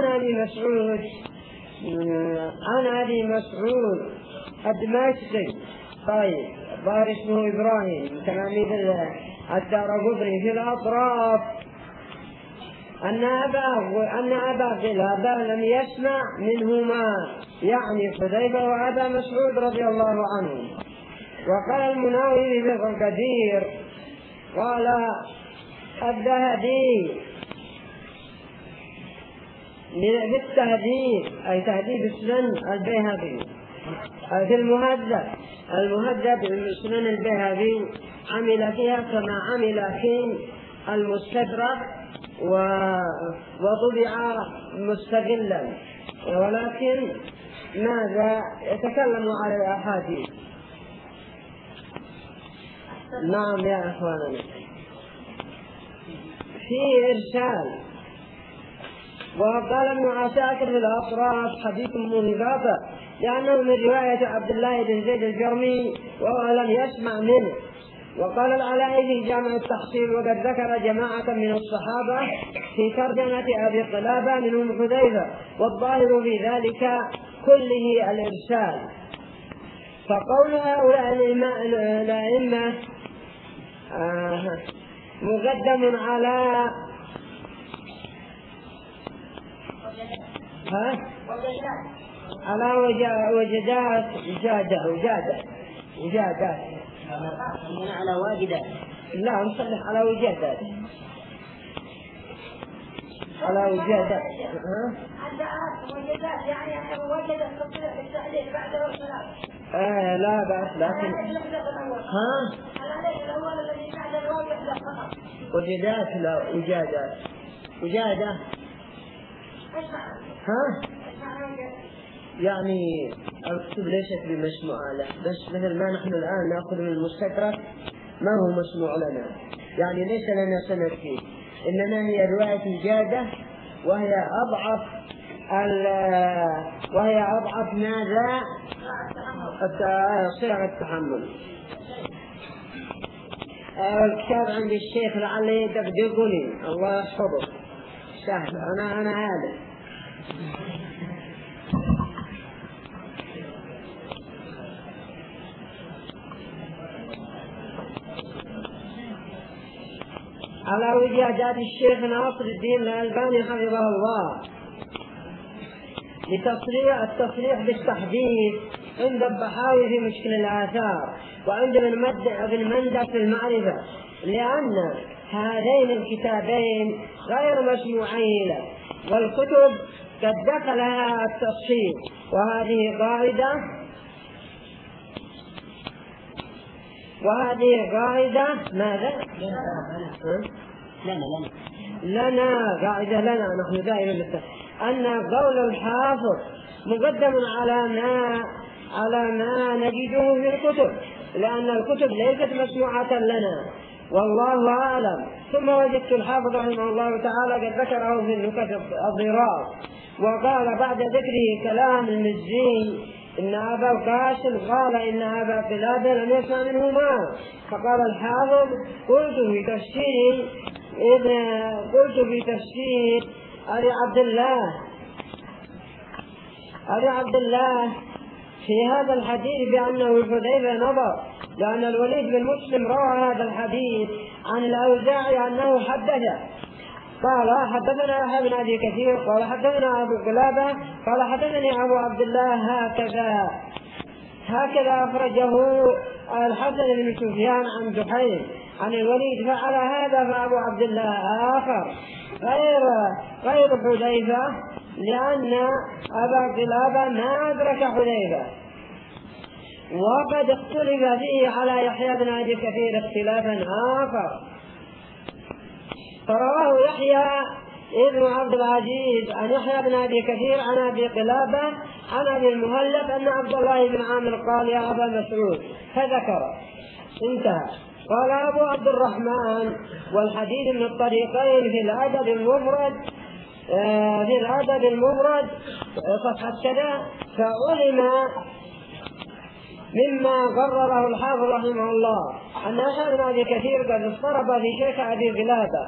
أبي مسعود الدمشقي. طيب ظاهر اسمه إبراهيم تلاميذ الدارقطني في الأطراف أن أبا قلابة لم يسمع منهما، يعني حذيفة وأبا مسعود رضي الله عنه. وقال المناوي في الكثير قال الذهبي بالتهذيب أي تهذيب السنن البيهقي في المهذب سنن البيهقي عمل فيها كما عمل في المستدرك وطبع مستقلا، ولكن ماذا يتكلم على الأحاديث. نعم يا أخواننا، في إرسال. وقال ابن عساكر في الأطراف حديث منضبط لأنه من رواية عبد الله بن زيد الجرمي وهو لم يسمع منه. وقال العلاء في جامع التحصيل وقد ذكر جماعة من الصحابة في ترجمة أبي قلابة منهم حذيفة، والظاهر في ذلك كله الإرسال. فقول هؤلاء الأئمة مقدم على وجدات وجادات على واجدات. لا نصلح على وجادات. على وجادات. وجدات يعني أنه وجد تطلع التعليل بعد الصلاة. لا بأس، لكن الأول الذي وجدات لا وجادات. وجادة ها؟ يعني الكتب ليست بمسموعة له، بس مثل ما نحن الآن نأخذ من المستدرك ما هو مسموع لنا، يعني ليس لنا سند فيه، إنما هي رواية جادة وهي أضعف ماذا؟ صيغ التحمل. الكتاب عند الشيخ لعله يدقدقني، الله يحفظه. سهل، أنا هذا. على وجهات الشيخ ناصر الدين الألباني حفظه الله التصريح بالتحديث عند الضحاوي في مشكل الآثار، وعند ابن مندى في المعرفة، لأن هذين الكتابين غير مسموعين له، والكتب قد دخلها التفصيل، وهذه قاعدة ماذا؟ لنا قاعدة لنا نحن دائما أن قول الحافظ مقدم على ما نجده في الكتب، لأن الكتب ليست مسموعة لنا، والله أعلم. ثم وجدت الحافظ رحمه الله تعالى قد ذكره في النكت الضرار، وقال بعد ذكره كلام المزي إن أبا القاسم قال إن أبا قلابة لم يسمع منهما، فقال الحافظ قلت في تفسير أبي عبد الله في هذا الحديث بأنه الحذيفة نظر، لأن الوليد بن مسلم روى هذا الحديث عن الأوزاعي أنه حدثه، قال حدثنا يحيى بن أبي كثير قال حدثنا أبو قلابة قال حدثني أبو عبد الله هكذا أخرجه الحسن بن سفيان عن دحيم عن الوليد، فعل هذا فأبو عبد الله آخر غير حذيفة، لأن أبا قلابة ما أدرك حذيفة، وقد اختلف فيه على يحيى بن أبي كثير اختلافا آخر. فرواه يحيى ابن عبد العزيز عن يحيى بن أبي كثير عن أبي قلابة عن أبي المهلب أن عبد الله بن عامر قال يا أبا مسعود فذكر، انتهى. قال أبو عبد الرحمن والحديث من الطريقين في الأدب المفرد صفحة كذا، فعلم مما قرره الحافظ رحمه الله أن يحيى بن أبي كثير قد اضطرب في شيخ أبي قلابة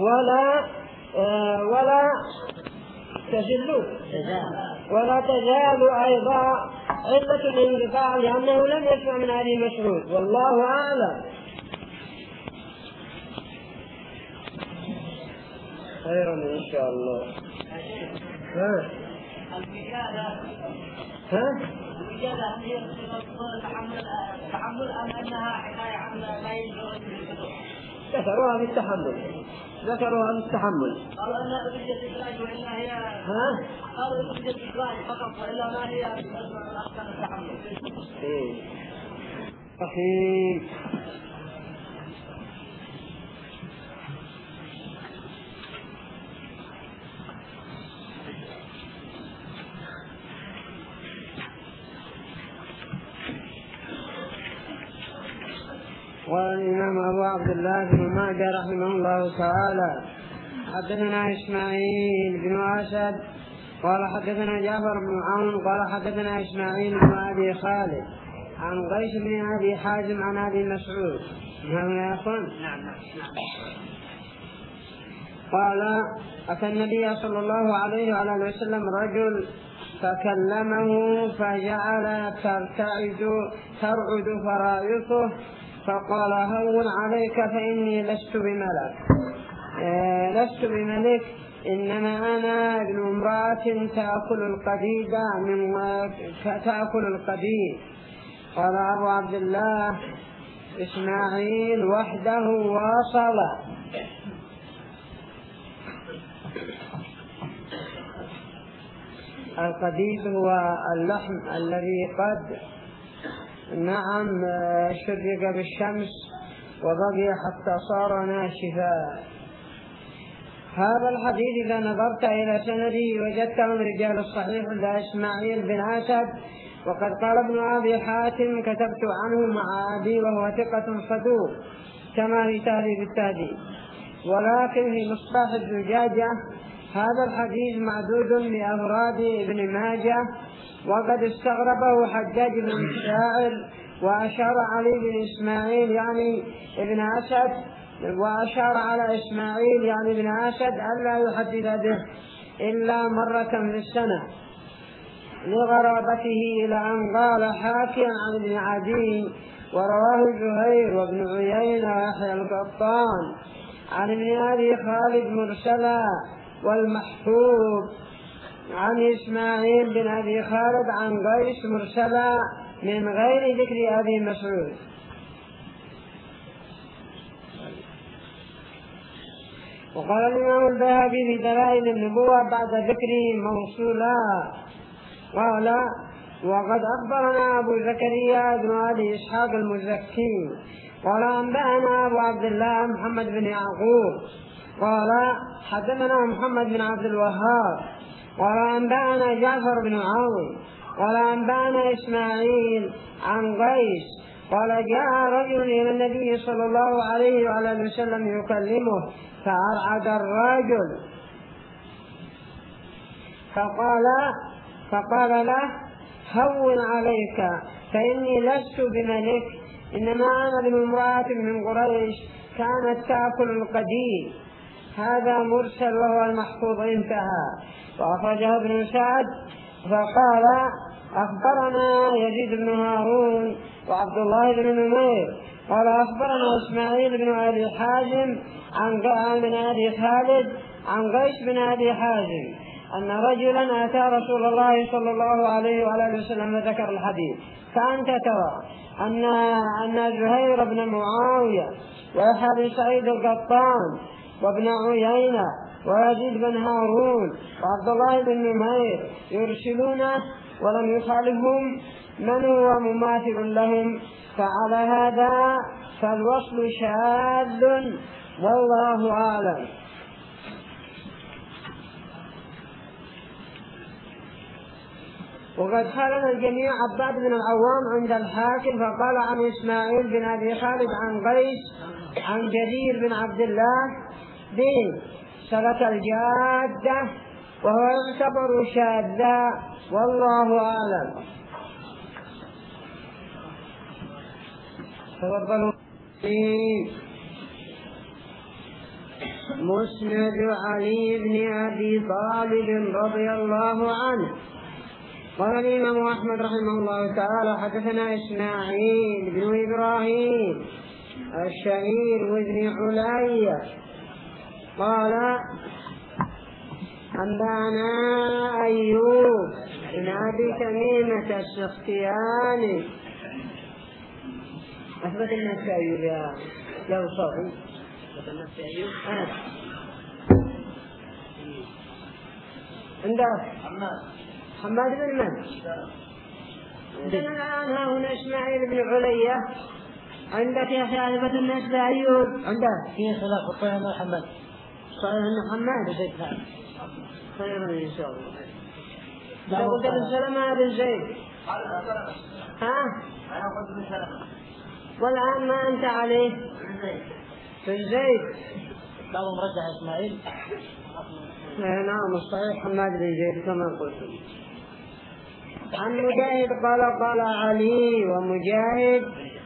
ولا تزال أيضا علة الانقطاع لأنه لم يسمع من أبي مسعود، والله أعلم. خيرا إن شاء الله. الوجادة هي تحمل أم أنها حكاية عن لا يجوز الكتب؟ ذكروها في التحمل. قالوا أنها بجد الإخراج وإلا هي قالوا بجد الإخراج فقط وإلا ما هي من أحسن التحمل. رحيم. والإمام أبو عبد الله بن ماجه رحمه الله تعالى حدثنا إسماعيل بن أسد قال حدثنا جعفر بن عون قال حدثنا إسماعيل بن أبي خالد عن قيس بن أبي حازم عن أبي مسعود. يا أخوان قال أتى النبي صلى الله عليه وعلى وسلم رجل فكلمه فجعل ترعد فرائصه، فقال هون عليك فإني لست بملك إنما أنا ابن امرأة تأكل القديد. قال أبو عبد الله إسماعيل وحده واصل. القديد هو اللحم الذي قد شرق بالشمس وبقي حتى صار ناشفا. هذا الحديث إذا نظرت إلى سنده وجدته من رجال الصحيح عند إسماعيل بن أسد، وقد قال ابن أبي حاتم كتبت عنه مع أبي وهو ثقة صدوق كما في تهذيب التهذيب. ولكن في مصباح الزجاجة هذا الحديث معدود بأفراد ابن ماجه، وقد استغربه حجاج بن الشاعر، وأشار علي بن إسماعيل يعني ابن أسد، وأشار على إسماعيل يعني ابن أسد ألا يحدث به إلا مرة في السنة لغرابته، إلى أن قال حاكيا عن ابن عدي ورواه زهير وابن عيينة ويحيى القطان عن ابن أبي خالد مرسلا، والمحفوظ عن إسماعيل بن أبي خالد عن قيس مرسلا من غير ذكر أبي مسعود. وقال الإمام البيهقي في دلائل النبوة بعد ذكره موصولا قال: وقد أخبرنا أبو زكريا بن أبي إسحاق المزكي قال أنبأنا أبو عبد الله محمد بن يعقوب قال حدثنا محمد بن عبد الوهاب قال أنبأنا جعفر بن عون قال أنبأنا إسماعيل عن قيس قال جاء رجل إلى النبي صلى الله عليه وعلى وسلم يكلمه فأرعد الرجل فقال له: هون عليك فإني لست بملك، إنما أنا ابن امرأة من قريش كانت تأكل القديم. هذا مرسل وهو المحفوظ انتهى. وأخرجه ابن سعد فقال: أخبرنا يزيد بن هارون وعبد الله بن نمير قال أخبرنا إسماعيل بن أبي حازم عن بن أبي خالد عن قيس بن أبي حازم أن رجلا أتى رسول الله صلى الله عليه وعلى وسلم وذكر الحديث. فأنت ترى أن زهير بن معاوية ويحيى بن سعيد القطان وابن عيينة ويزيد بن هارون وعبد الله بن نمير يرسلونه ولم يخالفهم من هو مماثل لهم، فعلى هذا فالوصل شاذ والله أعلم. وقد خالف الجميع عباد بن العوام عند الحاكم فقال عن إسماعيل بن أبي خالد عن قيس عن جرير بن عبد الله بن سلك الجادة وهو يعتبر شاذا والله أعلم. تفضلوا. مسند علي بن أبي طالب رضي الله عنه قال الإمام أحمد رحمه الله تعالى حدثنا إسماعيل بن إبراهيم الشهير وابن علي قال أنبأنا أيوب بن أبي تميمة السختياني. أثبت الناس أيوب يا لو صافي أثبت الناس أيوب عندك حماد بن من؟ عندنا الآن ها هنا إسماعيل بن علية. عندك يا أخي أثبت الناس بأيوب عندك في خلاف الطيب محمد صحيح أن حماد خيرا إن شاء الله. لا قلت بن سلمة بن زيد ها؟ أنا قلت بن سلمة والآن ما أنت عليه بن زيد. بعضهم رجح إسماعيل. نعم الصحيح حماد بن زيد كما قلت. عن مجاهد قال علي ومجاهد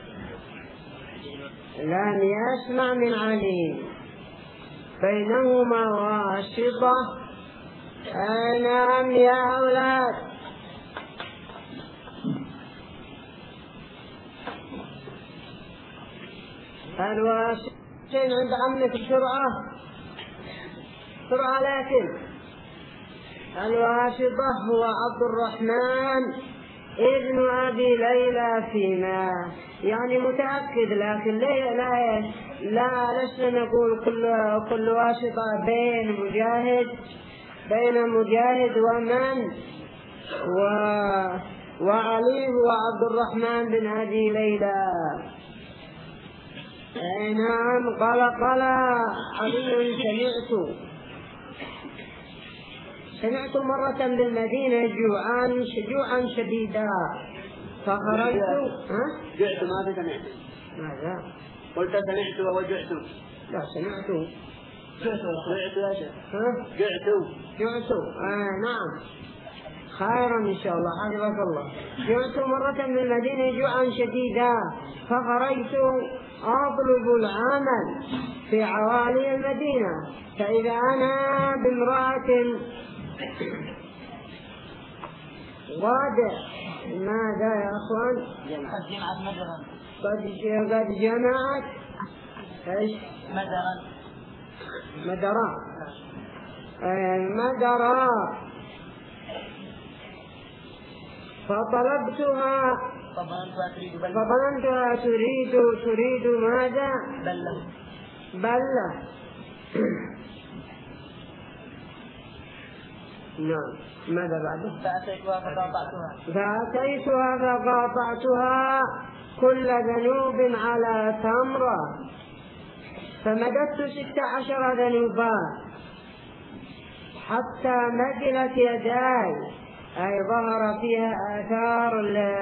لم يسمع من علي بينهما واسطة. نعم يا أولاد. الواسطة عند عمك بسرعة لكن الواسطة هو عبد الرحمن ابن أبي ليلى فيما يعني متأكد، لكن لا لسنا نقول كل واسطة بين مجاهد ومن وعلي هو عبد الرحمن بن أبي ليلى. نعم. قال علي سمعت مرة بالمدينة جوعا شديدا فخرجت. جعت ماذا سمعت؟ ماذا؟ قلت سمعت وجعت. لا سمعت. جعت. نعم. خيرا إن شاء الله، حفظك الله. جعت مرة بالمدينة جوعا شديدا فخرجت أطلب العمل في عوالي المدينة، فإذا أنا بامرأة ماذا يا أخوان؟ قد جمعت إيش؟ مدرا فطلبتها فظننتها تريد ماذا؟ بلة. نعم. ماذا بعده؟ فأتيتها فقاطعتها كل ذنوب على تمرة فمددت 16 ذنوبا حتى مدلت يداي، أي ظهر فيها آثار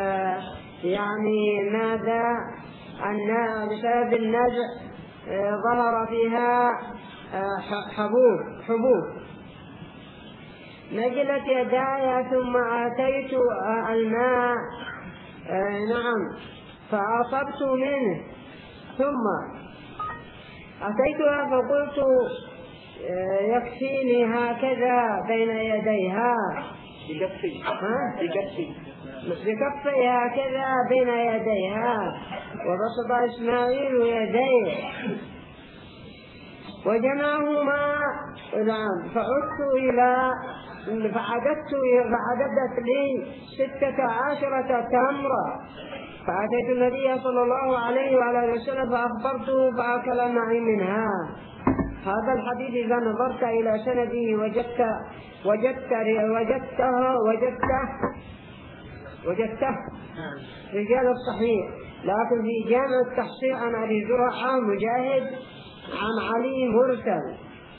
يعني ماذا؟ بسبب النزع ظهر فيها حبوب. نجلت يداي ثم آتيت الماء نعم فأصبت منه، ثم أتيتها فقلت يكفيني هكذا بين يديها بكفي هكذا بين يديها. وبسط إسماعيل يديه وجمعهما فعددت لي 16 تمرة فأتيت النبي صلى الله عليه وعلى وسلم فأخبرته فأكل معي منها. هذا الحديث إذا نظرت إلى سنده وجدته رجال الصحيح، لكن في جامع التحصيل عن أبي زرعة مجاهد عن علي مرسل.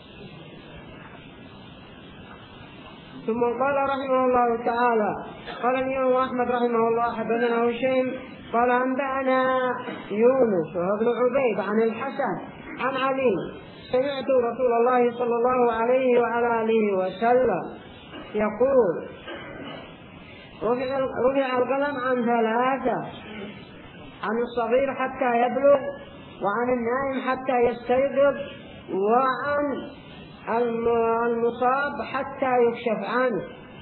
ثم قال رحمه الله تعالى قال الإمام أحمد رحمه الله حدثنا هشيم قال أنبأنا يونس وابن عبيد عن الحسن عن علي سمعت رسول الله صلى الله عليه وعلى آله وسلم يقول رفع القلم عن 3: عن الصغير حتى يبلغ، وعن النائم حتى يستيقظ، وعن المصاب حتى يكشف عنه.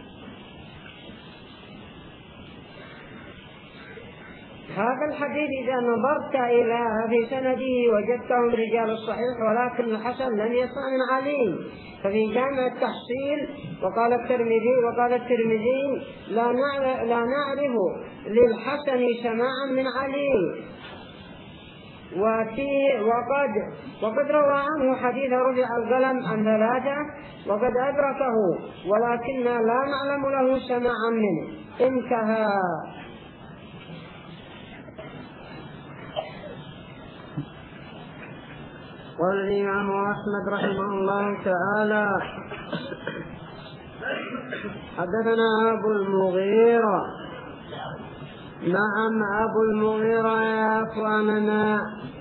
هذا الحديث إذا نظرت إلى في سنده وجدته من رجال الصحيح، ولكن الحسن لم يسمع من علي. ففي جامع التحصيل وقال الترمذي لا نعرف للحسن سماعا من علي. وقد روى عنه حديث رفع القلم عن 3 وقد أدركه، ولكننا لا نعلم له سماعا منه. انتهى. قال الإمام أحمد رحمه الله تعالى حدثنا أبو المغيرة. نعم أبو المغيرة يا أخواننا.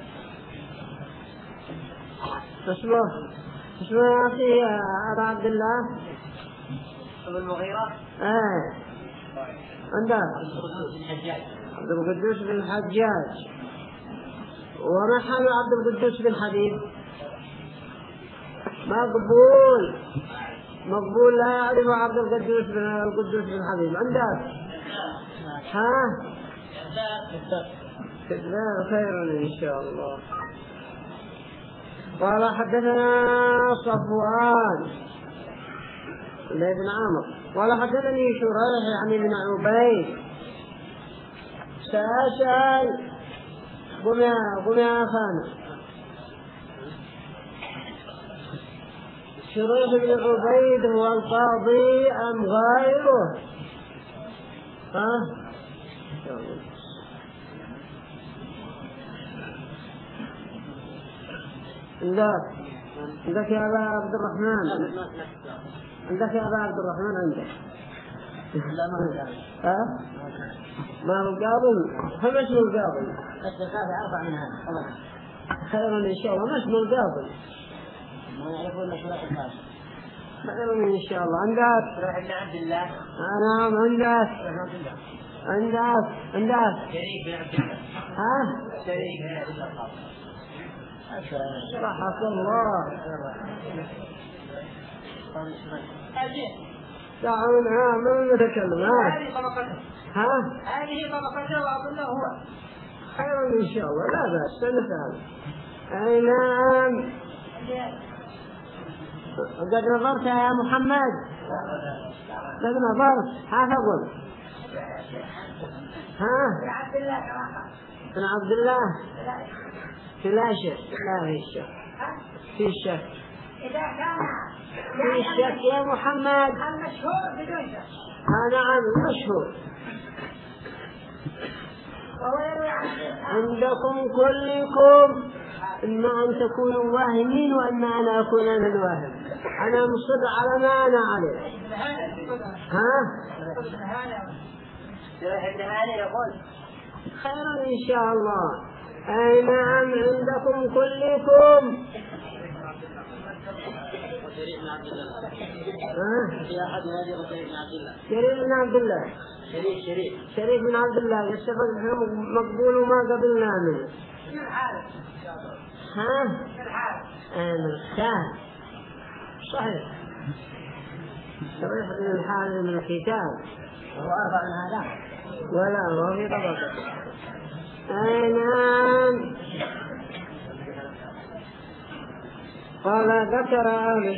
اسمه يا أخي أبا عبد الله أبو المغيرة عندك عبد القدوس بن الحجاج. وما حال عبد القدوس بن حبيب؟ مقبول لا يعرف عبد القدوس بن حبيب. عندك كذاب خير إن شاء الله. قال حدثنا صفوان بن عمرو قال حدثني شريح عن ابن عبيد. سأسأل قم يا أخانا. شريح بن عبيد هو القاضي أم غيره؟ عندك يا أبا عبد الرحمن، عندك يا أبا عبد الرحمن عندك. لا ما هو قابل. ها؟ ما هو قابل؟ هم اسمه قابل. الثقافة أربع من هذا. خيرا إن شاء الله، ما اسمه قابل. ما يعرفون إلا شروح الخاص. خيرا إن شاء الله. عندك؟ شروح ابن عبد الله. نعم عندك. عندك. شريك بن عبد الله. ها؟ شريك بن عبد الله. رحمة الله. دعونا من نتكلم. هذه طبقته وأظن هو. خيرا إن شاء الله، لا بأس سنفعل. أي نعم. قد نظرت يا محمد؟ قد نظرت حافظ. ها؟ بن عبد الله. لا شك، لا في شك، في شك، في شك يا محمد. المشهور بدون شك. نعم مشهور. عندكم كلكم إما أن تكونوا واهمين وإما أنا أكون أنا الواهم. أنا مصر على ما أنا عليه. ها؟ يقول خيرا إن شاء الله. أي نعم عندكم كلكم. شريك بن عبد الله. شريك بن عبد الله يستفاد مقبول وما قبلنا منه. ها؟ من الحال. صحيح. صحيح من الحال من الكتاب. هو أربع من هذا. ولا هو في طبقة. أي نعم. قال ذكر أهل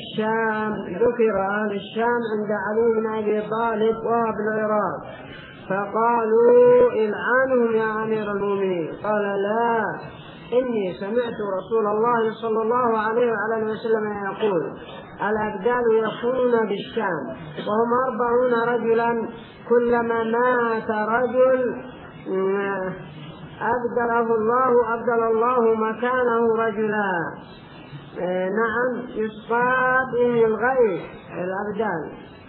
الشام عند علي بن أبي طالب وهو بالعراق، فقالوا العنهم يا أمير المؤمنين. قال لا، إني سمعت رسول الله صلى الله عليه وعلى وسلم يقول الأبدال يكونون بالشام وهم 40 رجلا، كلما مات رجل أبدل الله مكانه رجلا. نعم يسقى به الغيث الأبدال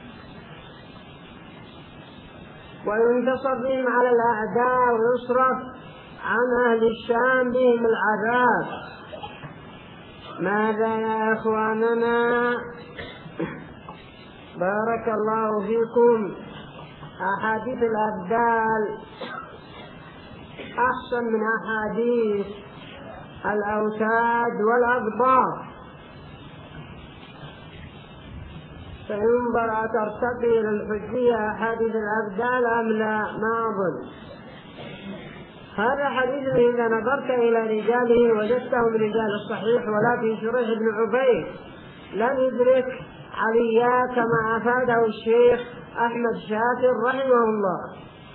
وينتصر بهم على الأعداء ويصرف عن أهل الشام بهم العذاب. ماذا يا إخواننا؟ بارك الله فيكم. أحاديث الأبدال أحسن من أحاديث الأوتاد والأقباط، فينظر أترتقي إلى الحجية أحاديث الأبدال أم لا؟ ما أظن. هذا حديث إذا نظرت إلى رجاله وجدته من رجال الصحيح، ولكن شريح بن عبيد لم يدرك عليا كما أفاده الشيخ أحمد شاكر رحمه الله.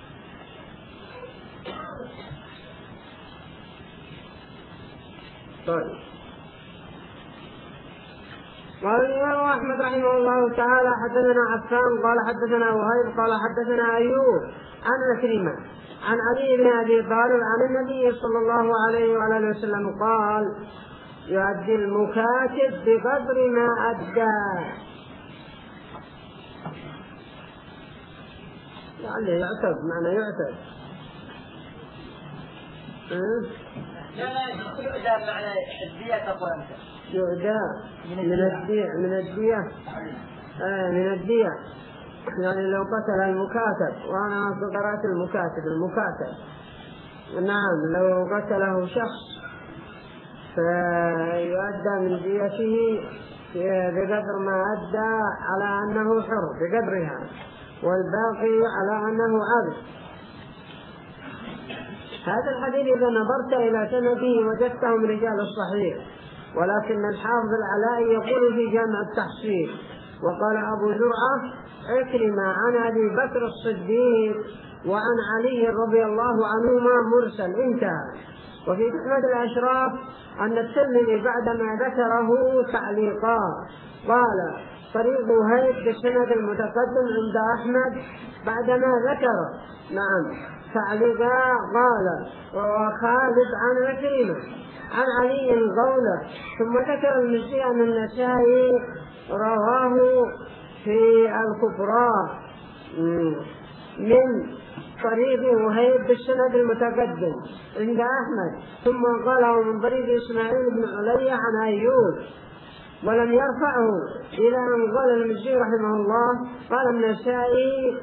طيب. قال الإمام أحمد رحمه الله تعالى حدثنا عفان قال حدثنا وهيب قال حدثنا أيوب عن عكرمة عن علي بن أبي طالب عن النبي صلى الله عليه وآله وسلم قال يؤدي المكاتب بقدر ما أدى. يعني يعتد، معنى يعتد. يؤدى معنى الدية تقول أنت. يؤدى من الدية يعني لو قتل المكاتب، وأنا قرأت المكاتب نعم لو قتله شخص فيؤدى من ديته بقدر ما أدى على أنه حر بقدرها، والباقي على أنه عبد. هذا الحديث إذا نظرت إلى سنده وجدته من رجال الصحيح، ولكن الحافظ العلائي يقول في جامع التحصيل وقال أبو زرعة عكرمة عن أبي بكر الصديق وعن علي رضي الله عنهما مرسل انتهى. وفي تحمد الأشراف أن الترمذي بعدما ذكره تعليقا قال طريق وهيب بالسند المتقدم عند أحمد بعدما ذكر نعم تعليقا قال وخالد عن عكرمة عن علي قوله. ثم ذكر المزي أن النسائي رواه في الكبرى من طريق وهيب بالسند المتقدم عند أحمد، ثم قاله من طريق إسماعيل بن علي عن أيوب، ولم يرفعه إلى أن قال المزي رحمه الله قال النسائي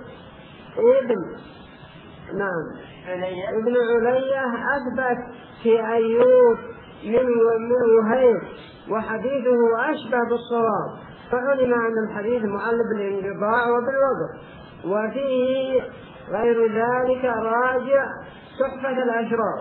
ابن علي أثبت في أيوب من وهيب وحديثه أشبه بالصواب، فعلم أن الحديث معل بالانقطاع وبالوقف، وفيه غير ذلك راجع تحفة الأشراف.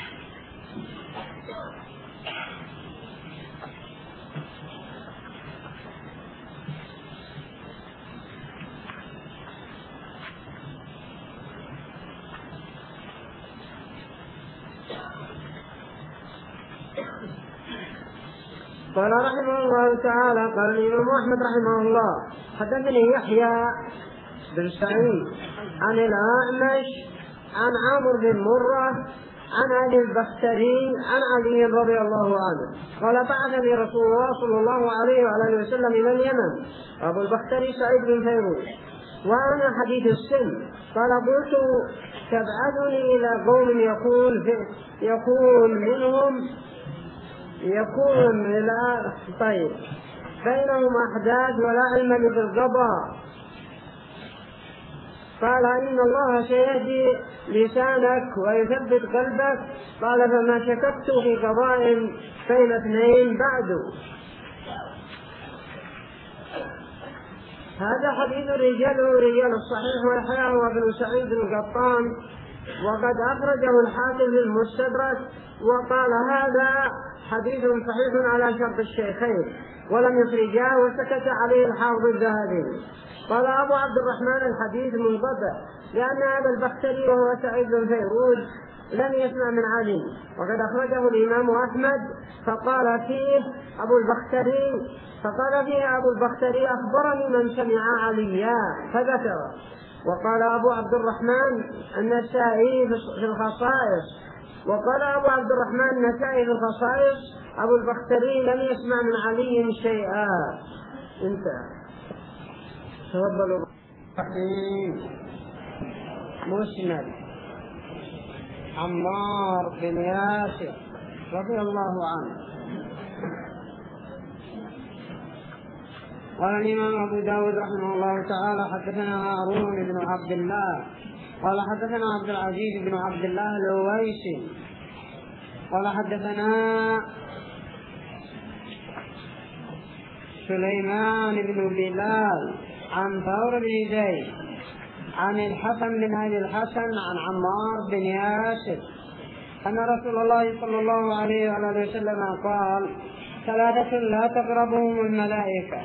قال رحمه الله تعالى قال الإمام أحمد رحمه الله حدثني يحيى بن سعيد عن الأعمش عن عمرو بن مرة عن أبي البختري عن علي رضي الله عنه قال بعثني رسول الله صلى الله عليه وعلى وسلم إلى اليمن. أبو البختري سعيد بن فيروز وأنا حديث السن. قال قلت تبعثني إلى قوم يكون إلى طيب بينهم أحداث ولا علم بالقضاء. قال إن الله سيهدي لسانك ويثبت قلبك. قال فما شككت في قضاء بين اثنين بعد. هذا حديث رجاله رجال الصحيح ويحيى وابن سعيد القطان، وقد أخرجه الحاكم في المستدرك وقال هذا حديث صحيح على شرط الشيخين ولم يخرجاه، وسكت عليه الحافظ الذهبي. قال أبو عبد الرحمن الحديث منقطع لأن هذا البختري وهو سعيد بن فيروز لم يسمع من علي، وقد أخرجه الإمام أحمد فقال فيه أبو البختري أخبرني من سمع عليا فذكر. وقال أبو عبد الرحمن النسائي في الخصائص أبو البختري لم يسمع من علي شيئا. انتهى. تفضلوا. مسند عمار بن ياسر رضي الله عنه. قال الإمام أبو داود رحمه الله تعالى حدثنا هارون بن عبد الله قال حدثنا عبد العزيز بن عبد الله الأويسي قال حدثنا سليمان بن بلال عن ثور بن زيد عن الحسن بن أبي الحسن عن عمار بن ياسر أن رسول الله صلى الله عليه وآله وسلم قال ثلاثة لا تقربهم الملائكة: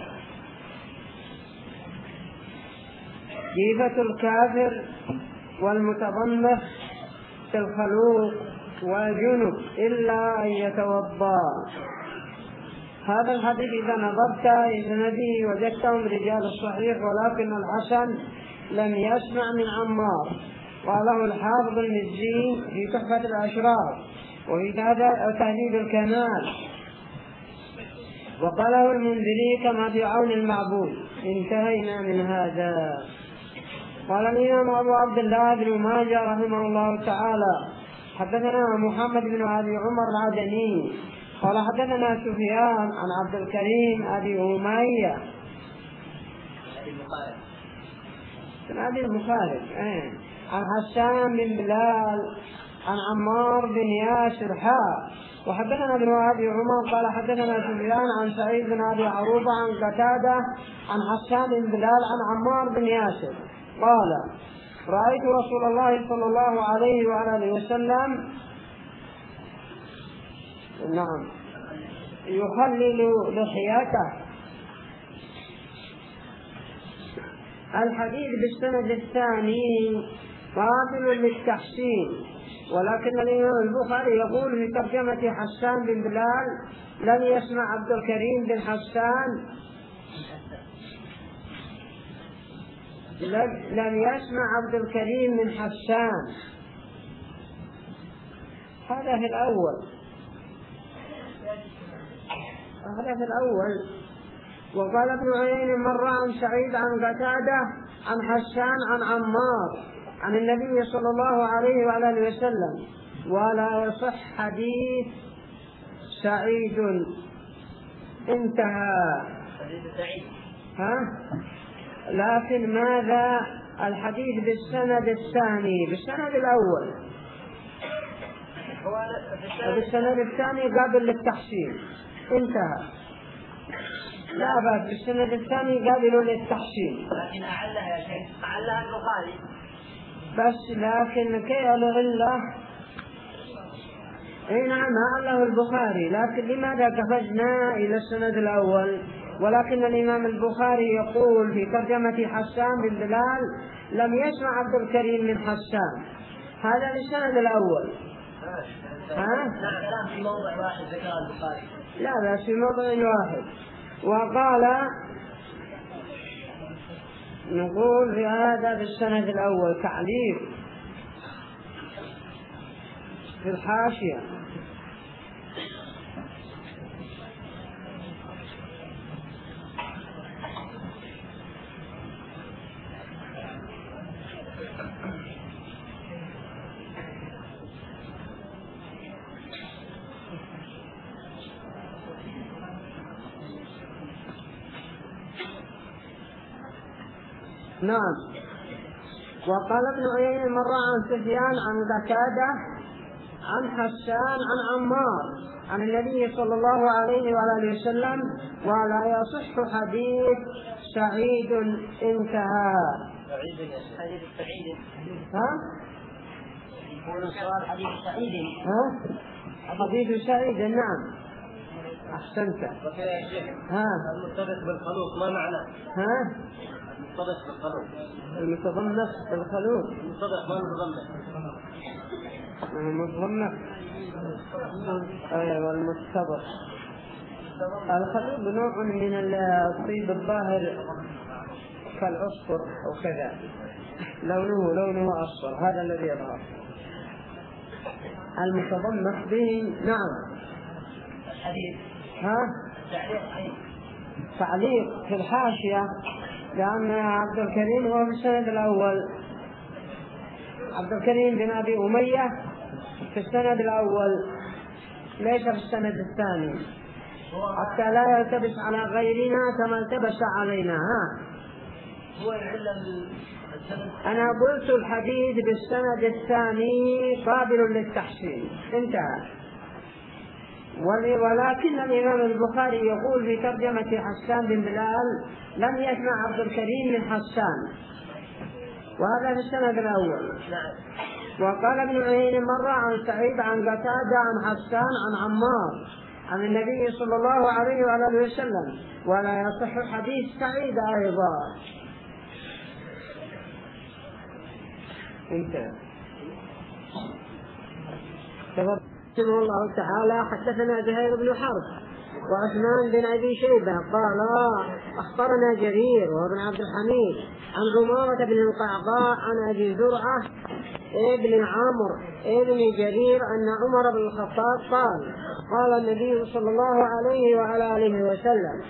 جيفة الكافر والمتضمخ في الخلوق والجنب إلا أن يتوضا. هذا الحديث إذا نظرت إلى سنده وجدتهم رجال الصحيح، ولكن الحسن لم يسمع من عمار. قاله الحافظ المزي في تحفة الأشراف وفي تهذيب الكمال، وقاله المنذري كما في عون المعبود. انتهينا من هذا. قال الإمام أبو عبد الله بن ماجه رحمه الله تعالى حدثنا محمد بن أبي عمر العدني قال حدثنا سفيان عن عبد الكريم أبي أمية أبي المخالف عن حسان بن بلال عن عمار بن ياسر وحدثنا ابن أبي عمر قال حدثنا سفيان عن سعيد بن أبي عروبة عن قتادة عن حسان بن بلال عن عمار بن ياسر قال رأيت رسول الله صلى الله عليه وآله وسلم يخلل لحيته. الحديث بالسند الثاني قابل للتحسين، ولكن الإمام البخاري يقول في ترجمة حسان بن بلال لم يسمع عبد الكريم بن حسان لم يسمع عبد الكريم من حسان. هذا في الأول. هذا في الأول. وقال ابن عيينة مرة عن سعيد عن قتادة عن حسان عن عمار عن النبي صلى الله عليه وآله وسلم ولا يصح حديث سعيد. انتهى. ها؟ لكن ماذا الحديث بالسند الثاني؟ بالسند الأول بالسند الثاني قابل للتحسين. انتهى. لا بس بالسند الثاني قابل للتحسين. لكن أعلها يا شيخ، أعلها البخاري بس لكن كي العلة اي نعم أعله البخاري، لكن لماذا قفزنا إلى السند الأول؟ ولكن الإمام البخاري يقول في ترجمة حسان بن بلال لم يسمع عبد الكريم من حسان. هذا للسند الأول. لا في موضع واحد ذكر البخاري. لا بس في موضع واحد. وقال نقول في هذا بالسند الأول تعليق في الحاشية. نعم. وقال ابن عيينة مرة عن سفيان عن قتادة عن حسان عن عمار عن النبي صلى الله عليه وآله وسلم ولا يصح حديث سعيد. انتهى. حديث سعيد. ها؟ يقول السؤال حديث سعيد. ها؟ حديث سعيد. نعم أحسنت. ها؟ المتبس بالخلوق ما معناه؟ ها؟ المتبس بالخلوق. المتضمن بالخلوق. المتبس ما المتضمن. أيوة المتبس. الخلوق نوع من الطيب الظاهر كالعصفر أو كذا، لونه أصفر، هذا الذي يظهر. المتضمن به. نعم. الحديث. ها؟ تعليق في الحاشية، لأن عبد الكريم هو في السند الأول. عبد الكريم بن أبي أمية في السند الأول ليس في السند الثاني، حتى لا يلتبس على غيرنا كما التبس علينا. ها؟ أنا قلت الحديث بالسند الثاني قابل للتحسين. انتهى. ولكن الإمام البخاري يقول في ترجمة حسان بن بلال لم يسمع عبد الكريم من حسان، وهذا في السند الأول. وقال ابن عيينة مرة عن سعيد عن قتادة عن حسان عن عمار عن النبي صلى الله عليه وآله وسلم ولا يصح حديث سعيد أيضا. انتهى. رحمه الله تعالى حدثنا زهير بن حرب وعثمان بن أبي شيبة قال أخبرنا جرير وابن عبد الحميد عن عمارة بن القعقاع عن أبي زرعة ابن عمرو ابن جرير أن عمر بن الخطاب قال النبي صلى الله عليه وعلى آله وسلم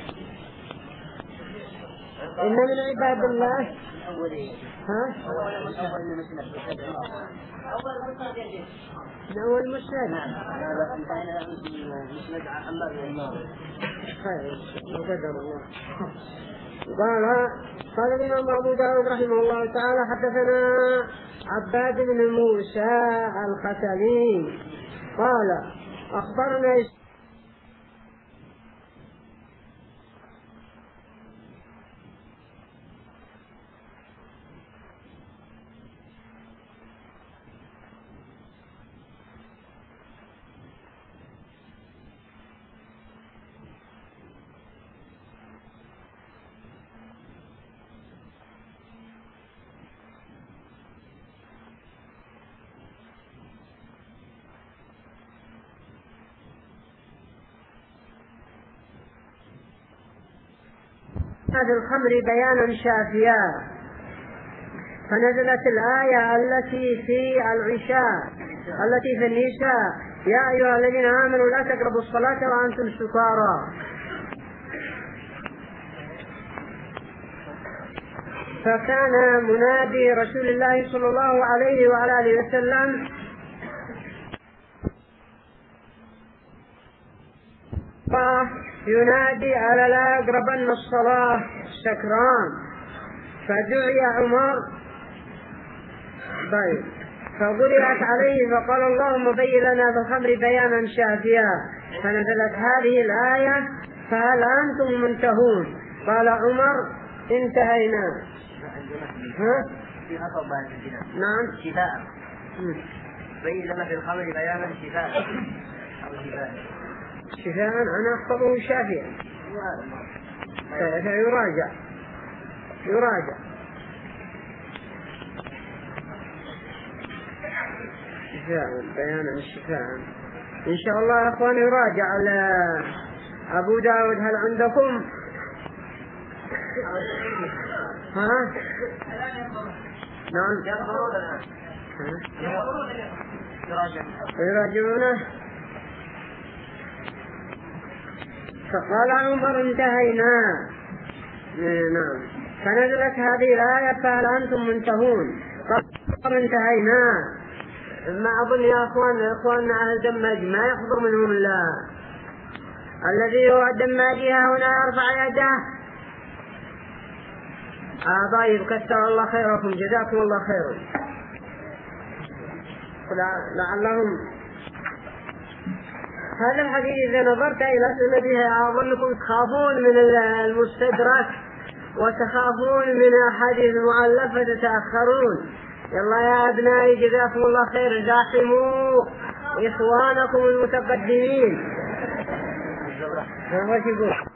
إن من عباد الله. ها؟ أول مسند. قال الإمام أبو داود رحمه الله تعالى حدثنا عباد بن موسى الختلي قال أخبرنا في الخمر بيانا شافيا، فنزلت الآية التي في العشاء التي في النساء يا أيها الذين آمنوا لا تقربوا الصلاة وأنتم سكارى. فكان منادي رسول الله صلى الله عليه وعلى آله وسلم ينادي على لا يقربن الصلاة سكران، فدعي عمر طيب فقرأت عليه فقال اللهم بين لنا بالخمر بيانا شافيا، فنزلت هذه الآية فهل أنتم منتهون؟ قال عمر انتهينا. ها؟ نعم شفاء بين لنا في الخمر بيانا شفاء شفاء أنا أحفظه شافيا فيراجع شفاء بيانا الشفاء إن شاء الله يا أخوان يراجع على أبو داود. هل عندكم؟ ها؟ نعم يراجعونه. فقال عمر انتهينا. نعم فنزلت هذه الآية فهل أنتم منتهون؟ قال انتهينا. ما أظن يا إخواننا أهل دماج ما يحضر منهم الله. الذي هو الدماجي هنا يرفع يده. طيب كثر الله خيركم جزاكم الله خيرا. لعلهم هذا الحديث إذا نظرت إلى سنده أظنكم تخافون من المستدرك وتخافون من أحاديث المؤلفة تتأخرون. يلا يا أبنائي جزاكم الله خير زاحموا إخوانكم المتقدمين.